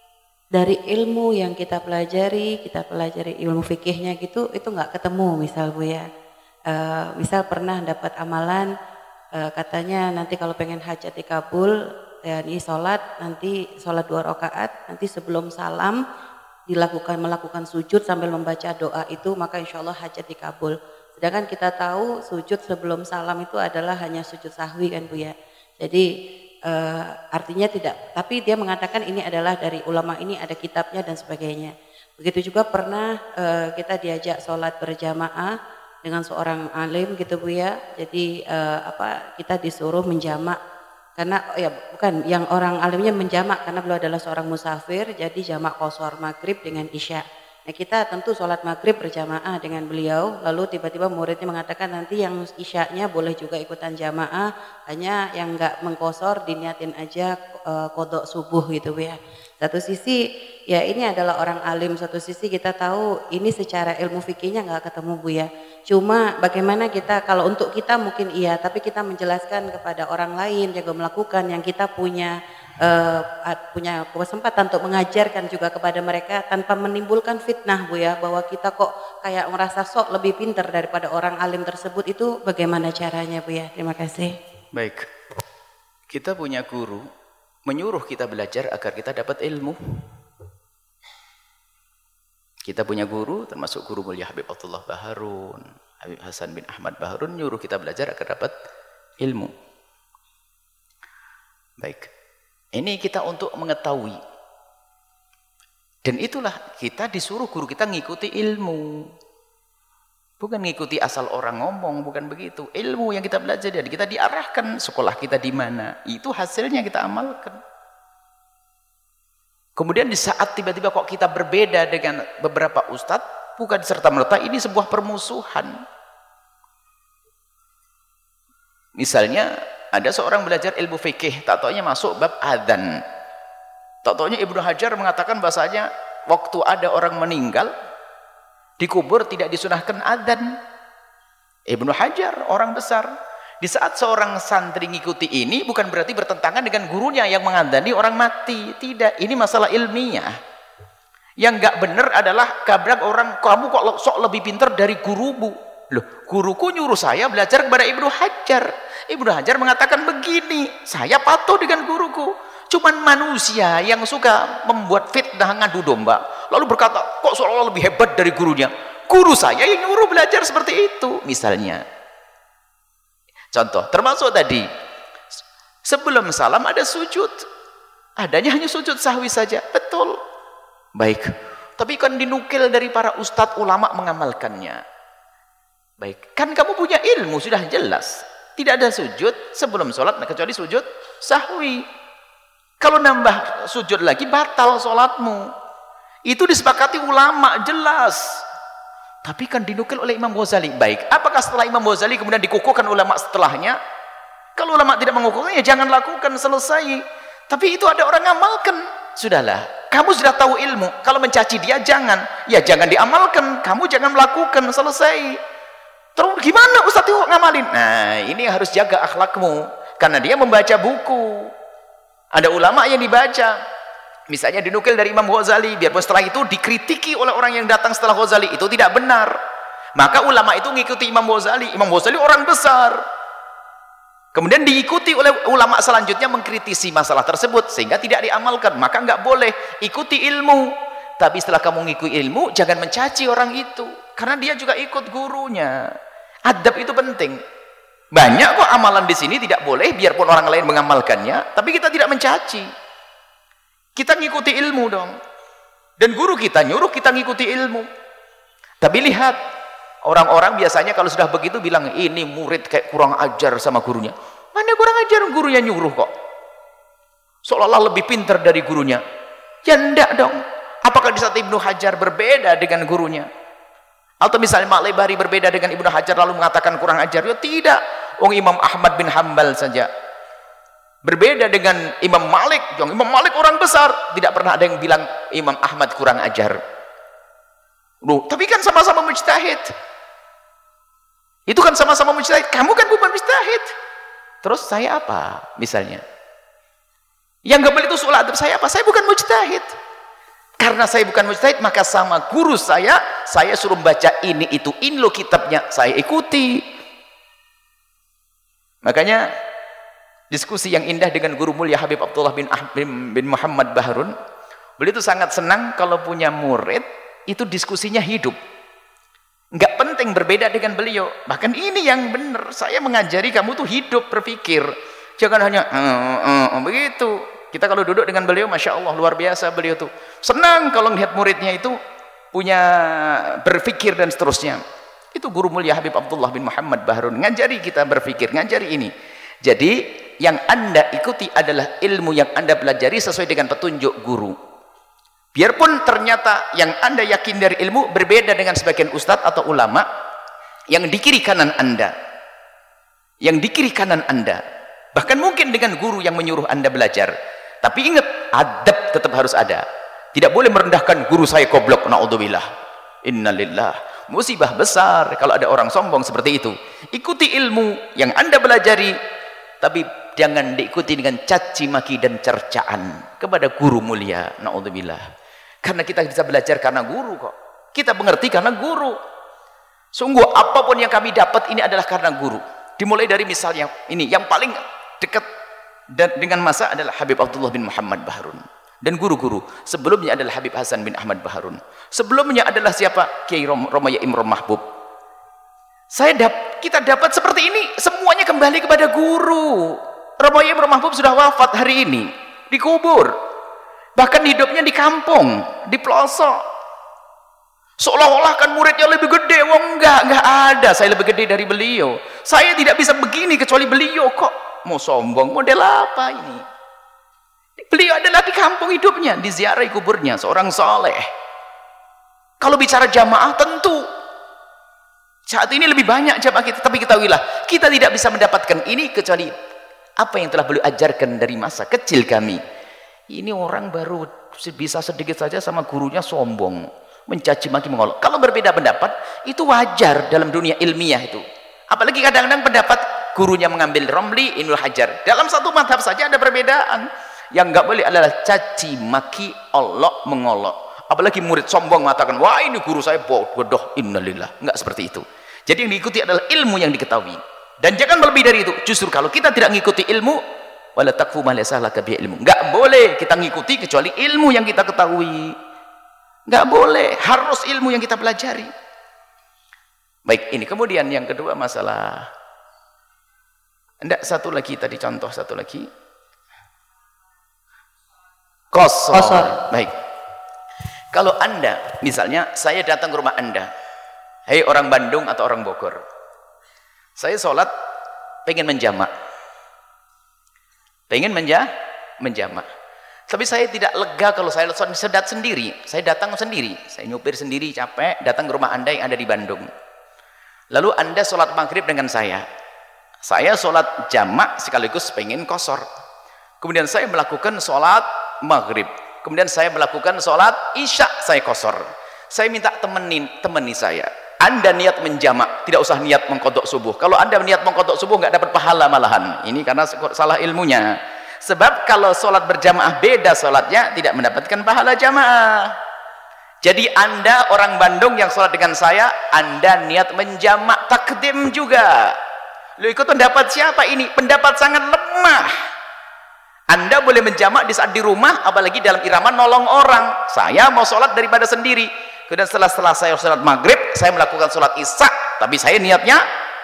dari ilmu yang kita pelajari, kita pelajari ilmu fikihnya gitu, itu nggak ketemu misal Bu ya. Uh, misal pernah dapat amalan, uh, katanya nanti kalau pengen hajat dikabul, ya ini sholat, nanti sholat dua rakaat, nanti sebelum salam dilakukan melakukan sujud sambil membaca doa itu, maka insya Allah hajat dikabul. Sedangkan kita tahu sujud sebelum salam itu adalah hanya sujud sahwi kan Bu ya. Jadi Uh, artinya tidak, tapi dia mengatakan ini adalah dari ulama ini, ada kitabnya dan sebagainya. Begitu juga pernah uh, kita diajak sholat berjamaah dengan seorang alim gitu Bu ya. Jadi uh, apa kita disuruh menjamak karena oh ya bukan yang orang alimnya menjamak karena beliau adalah seorang musafir, jadi jamak qashar maghrib dengan isya. Nah kita tentu sholat maghrib berjamaah dengan beliau, lalu tiba-tiba muridnya mengatakan nanti yang isyanya boleh juga ikutan jamaah, hanya yang enggak mengqashar diniatin aja e, qodok subuh gitu Bu ya. Satu sisi ya ini adalah orang alim, satu sisi kita tahu ini secara ilmu fikihnya enggak ketemu Bu ya. Cuma bagaimana kita, kalau untuk kita mungkin iya, tapi kita menjelaskan kepada orang lain yang melakukan, yang kita punya Uh, punya kesempatan untuk mengajarkan juga kepada mereka tanpa menimbulkan fitnah Bu ya, bahwa kita kok kayak merasa sok lebih pintar daripada orang alim tersebut, itu bagaimana caranya Bu ya? Terima kasih. Baik, kita punya guru menyuruh kita belajar agar kita dapat ilmu. Kita punya guru, termasuk guru mulia Habib Abdullah Baharun, Habib Hasan bin Ahmad Baharun, nyuruh kita belajar agar dapat ilmu. Baik, ini kita untuk mengetahui, dan itulah kita disuruh guru kita ngikuti ilmu, bukan ngikuti asal orang ngomong, bukan begitu. Ilmu yang kita belajar, dan kita diarahkan sekolah kita di mana, itu hasilnya kita amalkan. Kemudian di saat tiba-tiba kok kita berbeda dengan beberapa ustadz, bukan serta-merta ini sebuah permusuhan. Misalnya ada seorang belajar ilmu fikih, tak taunya masuk bab adzan. Tak taunya Ibnu Hajar mengatakan bahasanya waktu ada orang meninggal dikubur tidak disunahkan adzan. Ibnu Hajar orang besar. Di saat seorang santri ngikuti ini bukan berarti bertentangan dengan gurunya yang mengadzani orang mati. Tidak, ini masalah ilmiah. Yang enggak benar adalah kabrak orang, kamu kok sok lebih pintar dari gurumu. Loh, guruku nyuruh saya belajar kepada Ibnu Hajar. Ibnu Hajar mengatakan begini, saya patuh dengan guruku. Cuman manusia yang suka membuat fitnah ngadu domba, lalu berkata, kok seolah-olah lebih hebat dari gurunya. Guru saya yang nyuruh belajar seperti itu, misalnya. Contoh, termasuk tadi, sebelum salam ada sujud. Adanya hanya sujud sahwi saja, betul. Baik, tapi kan dinukil dari para ustadz ulama mengamalkannya. Baik, kan kamu punya ilmu, sudah jelas. Tidak ada sujud sebelum sholat, kecuali sujud sahwi. Kalau nambah sujud lagi, batal sholatmu. Itu disepakati ulama, jelas. Tapi kan dinukil oleh Imam Ghazali. Baik, apakah setelah Imam Ghazali kemudian dikukuhkan ulama setelahnya? Kalau ulama tidak mengukuhkannya, jangan lakukan, selesai. Tapi itu ada orang ngamalkan. Sudahlah, kamu sudah tahu ilmu. Kalau mencaci dia, jangan. Ya jangan diamalkan, kamu jangan melakukan, selesai. Terus gimana Ustaz itu ngamalin? Nah, ini harus jaga akhlakmu. Karena dia membaca buku. Ada ulama yang dibaca. Misalnya dinukil dari Imam Ghazali. Biarpun setelah itu dikritiki oleh orang yang datang setelah Ghazali. Itu tidak benar. Maka ulama itu mengikuti Imam Ghazali. Imam Ghazali orang besar. Kemudian diikuti oleh ulama selanjutnya mengkritisi masalah tersebut. Sehingga tidak diamalkan. Maka enggak boleh ikuti ilmu. Tapi setelah kamu mengikuti ilmu, jangan mencaci orang itu. Karena dia juga ikut gurunya. Adab itu penting. Banyak kok amalan di sini tidak boleh biarpun orang lain mengamalkannya, tapi kita tidak mencaci. Kita ngikuti ilmu dong. Dan guru kita nyuruh kita ngikuti ilmu. Tapi lihat, orang-orang biasanya kalau sudah begitu bilang, ini murid kayak kurang ajar sama gurunya. Mana kurang ajar, gurunya nyuruh kok. Seolah-olah lebih pintar dari gurunya. Ya enggak dong. Apakah di saat Ibnu Hajar berbeda dengan gurunya? Atau misalnya Mak Lebari berbeda dengan Ibnu Hajar lalu mengatakan kurang ajar? Ya tidak. Wong Imam Ahmad bin Hambal saja berbeda dengan Imam Malik. Imam Malik orang besar, tidak pernah ada yang bilang Imam Ahmad kurang ajar. Loh, tapi kan sama-sama mujtahid. Itu kan sama-sama mujtahid. Kamu kan bukan mujtahid. Terus saya apa misalnya? Yang nggak boleh itu soal adab saya apa? Saya bukan mujtahid. Karena saya bukan mujtahid, maka sama guru saya, saya suruh baca ini itu, ini loh kitabnya, saya ikuti. Makanya diskusi yang indah dengan guru mulia Habib Abdullah bin, bin, bin Muhammad Baharun, beliau itu sangat senang kalau punya murid itu diskusinya hidup. Nggak penting berbeda dengan beliau. Bahkan ini yang benar, saya mengajari kamu tuh hidup berpikir. Jangan hanya uh, uh, uh, begitu. Kita kalau duduk dengan beliau, Masya Allah, luar biasa beliau tuh. Senang kalau melihat muridnya itu punya berpikir dan seterusnya. Itu guru mulia Habib Abdullah bin Muhammad Baharun. Ngajari kita berpikir, ngajari ini. Jadi, yang Anda ikuti adalah ilmu yang Anda pelajari sesuai dengan petunjuk guru. Biarpun ternyata yang Anda yakin dari ilmu berbeda dengan sebagian ustadz atau ulama yang di kiri kanan Anda. Yang di kiri kanan Anda. Bahkan mungkin dengan guru yang menyuruh Anda belajar. Tapi ingat, adab tetap harus ada. Tidak boleh merendahkan guru saya goblok, na'udzubillah. Innalillah. Musibah besar kalau ada orang sombong seperti itu. Ikuti ilmu yang Anda belajari, tapi jangan diikuti dengan caci maki dan cercaan kepada guru mulia, na'udzubillah. Karena kita bisa belajar karena guru kok. Kita mengerti karena guru. Sungguh apapun yang kami dapat ini adalah karena guru. Dimulai dari misalnya ini, yang paling dekat dan dengan masa adalah Habib Abdullah bin Muhammad Baharun. Dan guru-guru sebelumnya adalah Habib Hasan bin Ahmad Baharun. Sebelumnya adalah siapa? Kiai Romaya Imron Mahbub. Saya dap, kita dapat seperti ini, semuanya kembali kepada guru. Romaya Imron Mahbub sudah wafat hari ini, dikubur. Bahkan hidupnya di kampung, di pelosok. Seolah-olah kan muridnya lebih gede. Wong enggak, enggak ada. Saya lebih gede dari beliau. Saya tidak bisa begini kecuali beliau kok. Mau sombong, model apa ini? Beliau adalah di kampung hidupnya, diziarahi kuburnya, seorang soleh. Kalau bicara jamaah tentu saat ini lebih banyak jamaah kita, tapi ketahuilah kita tidak bisa mendapatkan ini kecuali apa yang telah beliau ajarkan dari masa kecil kami. Ini orang baru bisa sedikit saja sama gurunya sombong, mencaci maki, mengolok. Kalau berbeda pendapat itu wajar dalam dunia ilmiah itu. Apalagi kadang-kadang pendapat gurunya mengambil Romli, Ibnu Hajar. Dalam satu madhab saja ada perbedaan. Yang enggak boleh adalah caci maki, olok mengolok. Apalagi murid sombong mengatakan, wah ini guru saya bodoh, innalillah. Enggak seperti itu. Jadi yang diikuti adalah ilmu yang diketahui. Dan jangan lebih dari itu. Justru kalau kita tidak mengikuti ilmu, wala takfu ma laysa laka bihi ilmu. Enggak boleh kita mengikuti kecuali ilmu yang kita ketahui. Enggak boleh, harus ilmu yang kita pelajari. Baik, ini kemudian yang kedua masalah. Enggak, satu lagi tadi contoh satu lagi. Kosor. Kosor. Baik. Kalau Anda, misalnya saya datang ke rumah Anda. Hei orang Bandung atau orang Bogor. Saya sholat pengen menjamak. Pengen menja menjamak. Tapi saya tidak lega kalau saya sedat sendiri. Saya datang sendiri. Saya nyupir sendiri, capek, datang ke rumah Anda yang ada di Bandung. Lalu Anda sholat maghrib dengan saya. Saya sholat jamak sekaligus pengen kosor. Kemudian saya melakukan sholat maghrib. Kemudian saya melakukan sholat isya, saya kosor. Saya minta temenin, temani saya. Anda niat menjamak, tidak usah niat mengkodok subuh. Kalau Anda niat mengkodok subuh, nggak dapat pahala malahan. Ini karena salah ilmunya. Sebab kalau sholat berjamaah beda sholatnya, tidak mendapatkan pahala jamaah. Jadi Anda orang Bandung yang sholat dengan saya, Anda niat menjamak takdim juga. Lu ikut pendapat siapa ini? Pendapat sangat lemah. Anda boleh menjamak di saat di rumah, apalagi dalam irama nolong orang. Saya mau sholat daripada sendiri. Kemudian setelah, setelah saya sholat maghrib, saya melakukan sholat isya, tapi saya niatnya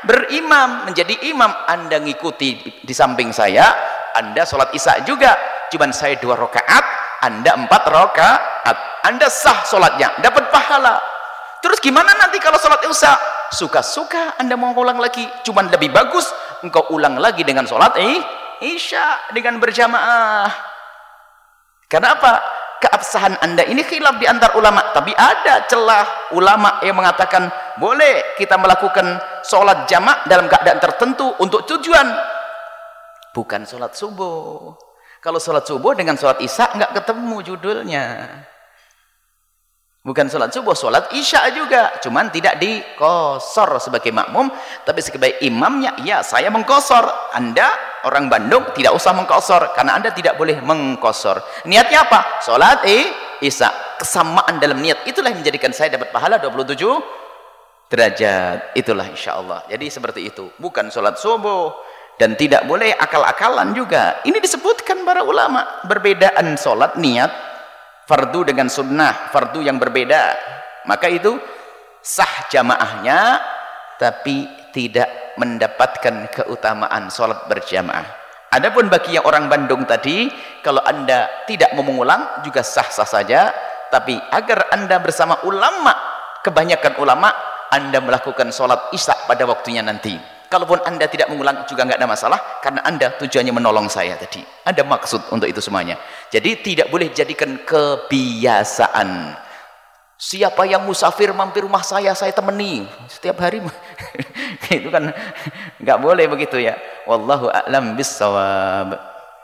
berimam, menjadi imam. Anda ngikuti di samping saya, Anda sholat isya juga, cuman saya dua rakaat, Anda empat rakaat. Anda sah sholatnya, dapat pahala. Terus gimana nanti kalau sholat isya? Suka-suka Anda mau ulang lagi, cuman lebih bagus engkau ulang lagi dengan sholat eh, isya dengan berjamaah. Karena apa? Keabsahan Anda ini khilaf di antar ulama, tapi ada celah ulama yang mengatakan boleh kita melakukan sholat jamak dalam keadaan tertentu untuk tujuan bukan sholat subuh. Kalau sholat subuh dengan sholat isya nggak ketemu judulnya. Bukan sholat subuh, sholat isya juga, cuman tidak dikosor sebagai makmum, tapi sebagai imamnya, ya saya mengkosor. Anda orang Bandung tidak usah mengkosor, karena Anda tidak boleh mengkosor. Niatnya apa? Sholat isya. Kesamaan dalam niat itulah yang menjadikan saya dapat pahala dua puluh tujuh derajat. Itulah insya Allah. Jadi seperti itu. Bukan sholat subuh. Dan tidak boleh akal-akalan juga. Ini disebutkan para ulama. Berbedaan sholat niat. Fardu dengan sunnah, fardu yang berbeda, maka itu sah jamaahnya, tapi tidak mendapatkan keutamaan sholat berjamaah. Adapun bagi yang orang Bandung tadi, kalau Anda tidak mau mengulang juga sah-sah saja, tapi agar Anda bersama ulama, kebanyakan ulama, Anda melakukan sholat isya pada waktunya nanti. Kalaupun Anda tidak mengulang juga nggak ada masalah, karena Anda tujuannya menolong saya tadi. Ada maksud untuk itu semuanya. Jadi tidak boleh jadikan kebiasaan. Siapa yang musafir mampir rumah saya, saya temani setiap hari. Itu kan nggak boleh begitu ya. Wallahu a'lam bissawab.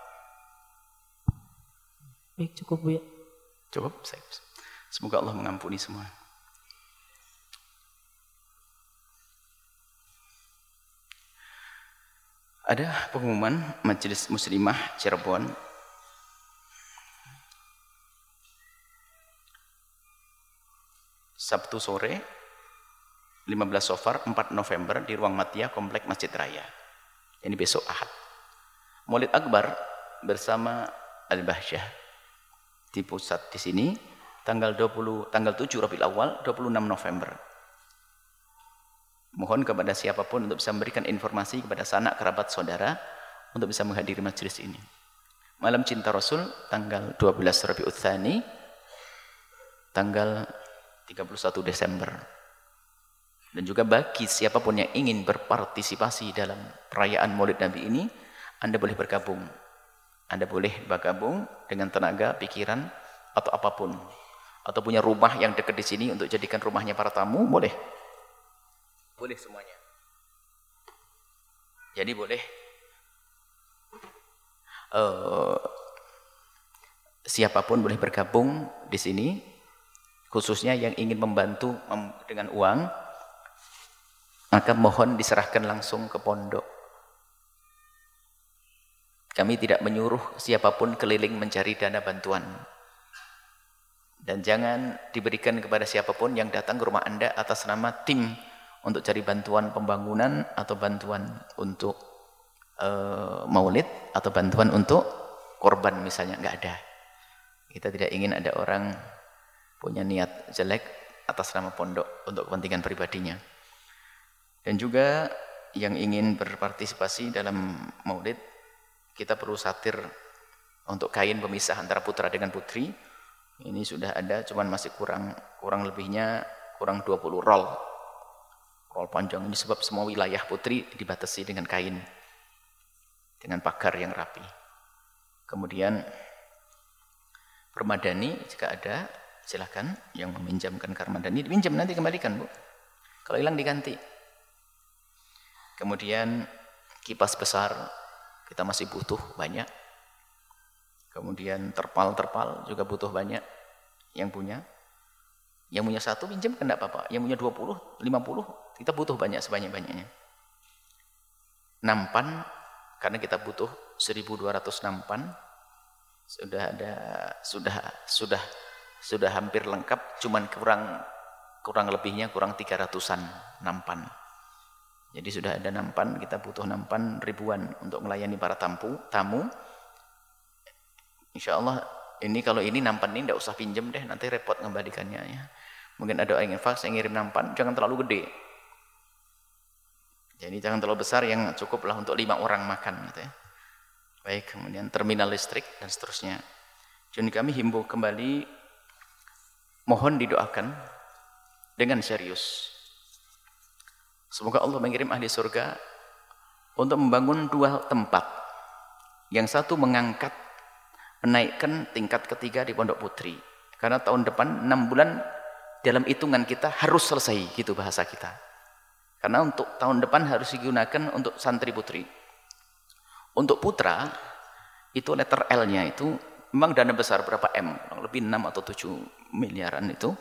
Baik, cukup Bu ya. Cukup. Semoga Allah mengampuni semua. Ada pengumuman Majelis Muslimah Cirebon Sabtu sore lima belas Safar empat November di Ruang Matia Komplek Masjid Raya. Ini besok Ahad. Maulid Akbar bersama Al-Bahjah di pusat di sini tanggal dua puluh tanggal tujuh Rabiul Awal dua puluh enam November. Mohon kepada siapapun untuk bisa memberikan informasi kepada sanak kerabat saudara untuk bisa menghadiri majelis ini. Malam Cinta Rasul tanggal dua belas Rabiul Tsani tanggal tiga puluh satu Desember. Dan juga bagi siapapun yang ingin berpartisipasi dalam perayaan Maulid Nabi ini, Anda boleh bergabung. Anda boleh bergabung dengan tenaga, pikiran atau apapun. Atau punya rumah yang dekat di sini untuk jadikan rumahnya para tamu, boleh. Boleh semuanya. Jadi boleh uh, siapapun boleh bergabung di sini, khususnya yang ingin membantu mem dengan uang, maka mohon diserahkan langsung ke pondok. Kami tidak menyuruh siapapun keliling mencari dana bantuan. Dan jangan diberikan kepada siapapun yang datang ke rumah Anda atas nama tim untuk cari bantuan pembangunan atau bantuan untuk uh, maulid atau bantuan untuk korban misalnya, nggak ada. Kita tidak ingin ada orang punya niat jelek atas nama pondok untuk kepentingan pribadinya. Dan juga yang ingin berpartisipasi dalam maulid, kita perlu satir untuk kain pemisah antara putra dengan putri. Ini sudah ada, cuman masih kurang kurang lebihnya kurang dua puluh roll. Roll panjang ini sebab semua wilayah putri dibatasi dengan kain, dengan pagar yang rapi. Kemudian permadani jika ada, silakan yang meminjamkan permadani dipinjam, nanti kembalikan Bu. Kalau hilang diganti. Kemudian kipas besar kita masih butuh banyak. Kemudian terpal-terpal juga butuh banyak yang punya. Yang punya satu pinjam kan enggak apa-apa. Yang punya dua puluh, lima puluh kita butuh banyak sebanyak-banyaknya. Nampan karena kita butuh seribu dua ratus nampan. Sudah ada sudah sudah sudah hampir lengkap, cuman kurang kurang lebihnya kurang tiga ratusan nampan. Jadi sudah ada nampan, kita butuh nampan ribuan untuk melayani para tamu, tamu. Insya Allah ini kalau ini nampan ini tidak usah pinjam deh, nanti repot ngembalikannya ya. Mungkin ada orang yang infak, saya ngirim nampan, jangan terlalu gede. Jadi jangan terlalu besar, yang cukuplah untuk lima orang makan gitu ya. Baik, kemudian terminal listrik dan seterusnya. Jadi kami himbau kembali, mohon didoakan dengan serius. Semoga Allah mengirim ahli surga untuk membangun dua tempat. Yang satu mengangkat, menaikkan tingkat ketiga di Pondok Putri. Karena tahun depan enam bulan dalam hitungan kita harus selesai, gitu bahasa kita. Karena untuk tahun depan harus digunakan untuk santri putri. Untuk putra, itu letter L-nya itu memang dana besar, berapa M, lebih enam atau tujuh miliaran itu.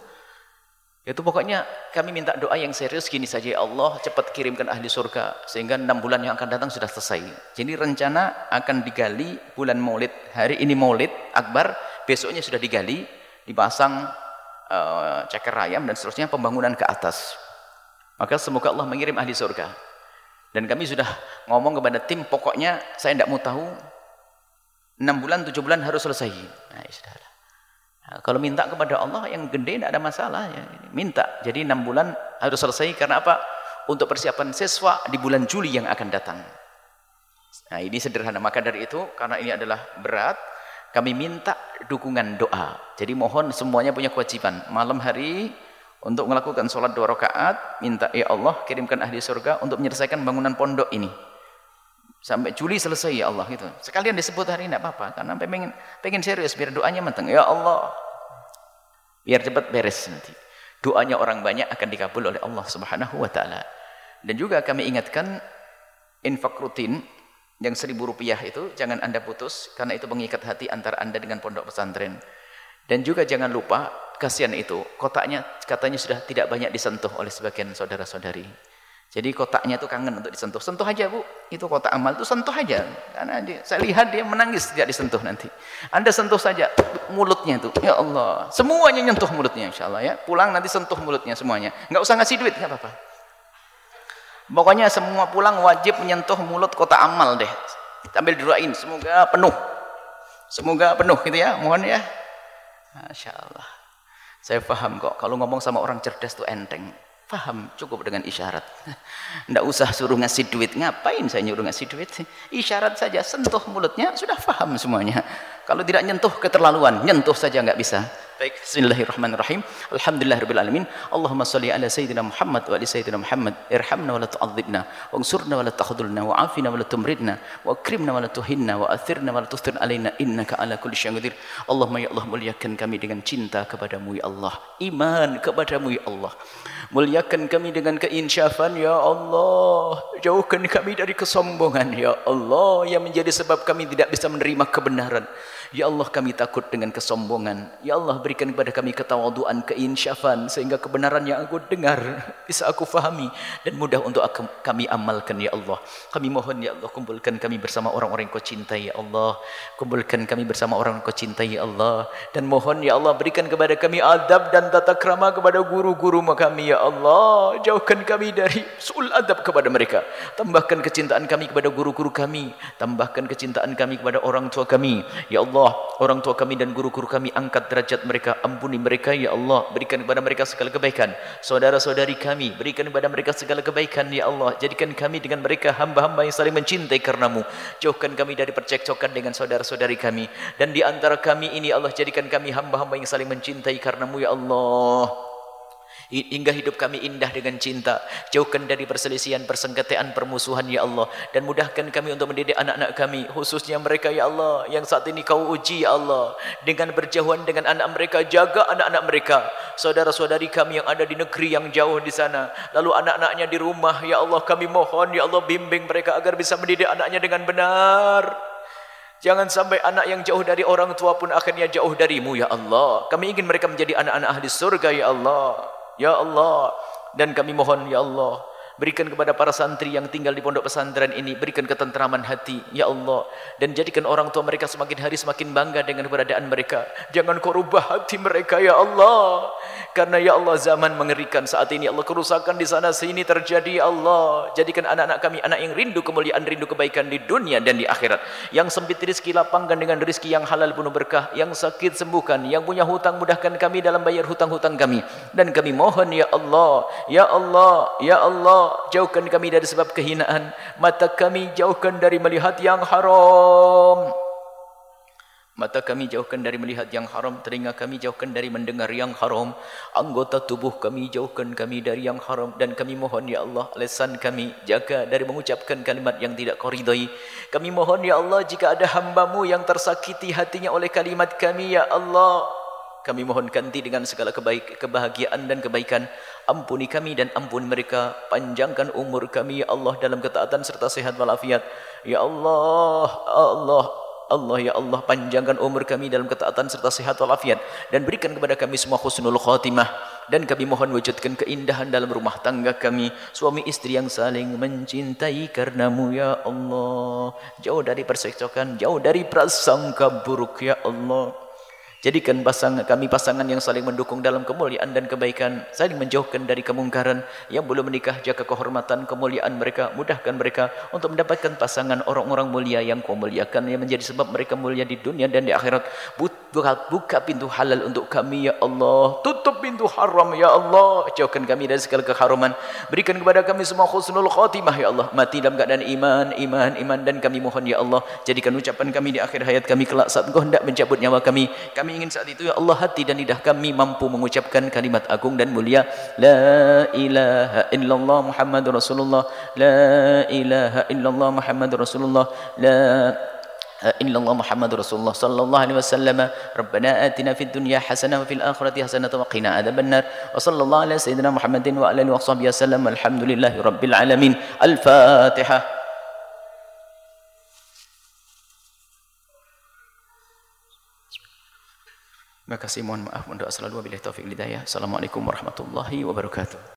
Itu pokoknya kami minta doa yang serius gini saja, ya Allah cepat kirimkan ahli surga sehingga enam bulan yang akan datang sudah selesai. Jadi rencana akan digali bulan Maulid, hari ini Maulid Akbar, besoknya sudah digali, dipasang uh, ceker ayam dan seterusnya, pembangunan ke atas. Maka semoga Allah mengirim ahli surga. Dan kami sudah ngomong kepada tim, pokoknya saya tidak mau tahu, enam bulan, tujuh bulan harus selesai. Nah, sudahlah. Nah, kalau minta kepada Allah yang gede tidak ada masalah, ya. Minta. Jadi enam bulan harus selesai, karena apa? Untuk persiapan siswa di bulan Juli yang akan datang. Nah, ini sederhana. Maka dari itu, karena ini adalah berat, kami minta dukungan doa. Jadi mohon semuanya punya kewajiban. Malam hari untuk melakukan sholat dua rakaat, minta ya Allah kirimkan ahli surga untuk menyelesaikan bangunan pondok ini. Sampai Juli selesai ya Allah gitu. Sekalian disebut hari ini tidak apa-apa, karena pengen pengen serius biar doanya matang. Ya Allah, biar cepat beres nanti. Doanya orang banyak akan dikabul oleh Allah Subhanahu wa taala. Dan juga kami ingatkan, infak rutin yang seribu rupiah itu jangan Anda putus, karena itu mengikat hati antara Anda dengan pondok pesantren. Dan juga jangan lupa, kasihan itu kotaknya katanya sudah tidak banyak disentuh oleh sebagian saudara-saudari. Jadi kotaknya itu kangen untuk disentuh. Sentuh aja Bu, itu kotak amal itu sentuh aja. Karena dia, saya lihat dia menangis tidak disentuh nanti. Anda sentuh saja mulutnya itu, ya Allah. Semuanya nyentuh mulutnya insya Allah ya. Pulang nanti sentuh mulutnya semuanya. Nggak usah ngasih duit, nggak apa-apa. Pokoknya semua pulang wajib menyentuh mulut kotak amal deh. Sambil doain, semoga penuh. Semoga penuh gitu ya, mohon ya. Masya Allah. Saya paham kok, kalau ngomong sama orang cerdas itu enteng. Paham, cukup dengan isyarat. Nggak usah suruh ngasih duit. Ngapain saya nyuruh ngasih duit? Isyarat saja, sentuh mulutnya, sudah paham semuanya. Kalau tidak nyentuh keterlaluan, nyentuh saja nggak bisa. Baik, bismillahirrahmanirrahim. Alhamdulillahirrahmanirrahim. Allahumma salli ala Sayyidina Muhammad wa ala Sayyidina Muhammad. Irhamna wa la tu'adzibna, wa ansurna wa la takhdhulna, wa afina wa la tumridna, wa akrimna wa la tuhinna, wa athirna wa la tustir alaina, innaka ala kulli syai'in qadir. Allahumma ya Allah, muliakan kami dengan cinta kepadamu ya Allah, iman kepadamu ya Allah. Muliakan kami dengan keinsyafan ya Allah. Jauhkan kami dari kesombongan ya Allah, yang menjadi sebab kami tidak bisa menerima kebenaran. Ya Allah, kami takut dengan kesombongan. Ya Allah, berikan kepada kami ketawaduan, keinsyafan, sehingga kebenaran yang aku dengar bisa aku fahami dan mudah untuk aku, kami amalkan ya Allah. Kami mohon ya Allah, kumpulkan kami bersama orang-orang yang kau cintai ya Allah. Kumpulkan kami bersama orang yang kau cintai ya Allah. Dan mohon ya Allah, berikan kepada kami adab dan tata krama kepada guru-guru kami ya Allah. Jauhkan kami dari su'ul adab kepada mereka. Tambahkan kecintaan kami kepada guru-guru kami. Tambahkan kecintaan kami kepada orang tua kami ya Allah. Orang tua kami dan guru-guru kami, angkat derajat mereka, ampuni mereka ya Allah, berikan kepada mereka segala kebaikan. Saudara-saudari kami, berikan kepada mereka segala kebaikan ya Allah. Jadikan kami dengan mereka hamba-hamba yang saling mencintai karenamu. Jauhkan kami dari percekcokan dengan saudara-saudari kami. Dan di antara kami ini Allah, jadikan kami hamba-hamba yang saling mencintai karenamu ya Allah. Hingga hidup kami indah dengan cinta. Jauhkan dari perselisihan, persengketaan, permusuhan ya Allah. Dan mudahkan kami untuk mendidik anak-anak kami, khususnya mereka ya Allah, yang saat ini kau uji ya Allah, dengan berjauhan dengan anak mereka. Jaga anak-anak mereka, saudara-saudari kami yang ada di negeri yang jauh di sana, lalu anak-anaknya di rumah ya Allah. Kami mohon ya Allah, bimbing mereka agar bisa mendidik anaknya dengan benar. Jangan sampai anak yang jauh dari orang tua pun akhirnya jauh darimu ya Allah. Kami ingin mereka menjadi anak-anak ahli surga ya Allah. Ya Allah, dan kami mohon ya Allah, berikan kepada para santri yang tinggal di pondok pesantren ini, berikan ketentraman hati ya Allah, dan jadikan orang tua mereka semakin hari semakin bangga dengan keberadaan mereka. Jangan kau rubah hati mereka ya Allah, karena ya Allah zaman mengerikan saat ini. Allah, kerusakan di sana sini terjadi ya Allah. Jadikan anak-anak kami anak yang rindu kemuliaan, rindu kebaikan di dunia dan di akhirat. Yang sempit rezeki lapangkan dengan rezeki yang halal penuh berkah, yang sakit sembuhkan, yang punya hutang mudahkan kami dalam bayar hutang-hutang kami. Dan kami mohon ya Allah, ya Allah, ya Allah, Allah, jauhkan kami dari sebab kehinaan. Mata kami jauhkan dari melihat yang haram. Mata kami jauhkan dari melihat yang haram, telinga kami jauhkan dari mendengar yang haram, anggota tubuh kami jauhkan kami dari yang haram, dan kami mohon ya Allah, lisan kami jaga dari mengucapkan kalimat yang tidak kau ridai. Kami mohon ya Allah, jika ada hamba-Mu yang tersakiti hatinya oleh kalimat kami ya Allah, kami mohon ganti dengan segala kebaik, kebahagiaan dan kebaikan. Ampuni kami dan ampuni mereka. Panjangkan umur kami ya Allah dalam ketaatan serta sehat walafiat. Ya Allah, Allah Allah ya Allah, panjangkan umur kami dalam ketaatan serta sehat walafiat, dan berikan kepada kami semua husnul khatimah. Dan kami mohon wujudkan keindahan dalam rumah tangga kami, suami istri yang saling mencintai karenamu ya Allah, jauh dari persekcokan, jauh dari prasangka buruk ya Allah. Jadikan pasangan kami pasangan yang saling mendukung dalam kemuliaan dan kebaikan, saling menjauhkan dari kemungkaran. Yang belum menikah, jaga kehormatan kemuliaan mereka, mudahkan mereka untuk mendapatkan pasangan orang-orang mulia yang kau muliakan, yang menjadi sebab mereka mulia di dunia dan di akhirat. Buka, buka pintu halal untuk kami ya Allah, tutup pintu haram ya Allah, jauhkan kami dari segala keharaman. Berikan kepada kami semua husnul khatimah ya Allah, mati dalam keadaan iman, iman, iman. Dan kami mohon ya Allah, jadikan ucapan kami di akhir hayat kami kelak saat Engkau hendak mencabut nyawa kami. Kami Kami ingin saat itu ya Allah, hati dan lidah kami mampu mengucapkan kalimat agung dan mulia, la ilaha illallah Muhammadur Rasulullah, la ilaha illallah Muhammadur Rasulullah, la illallah Muhammadur Rasulullah sallallahu alaihi wasallam. Rabbana atina fid dunya hasanah wa fil akhirati hasanah wa qina adzabannar. Wa sallallahu ala sayyidina Muhammadin wa ala alihi washabbihi wasallam. Alhamdulillahi rabbil alamin. Al-Fatihah. Terima kasih, mohon maaf, mohon doa selalu, wabillahi taufiq hidayah. Assalamualaikum warahmatullahi wabarakatuh.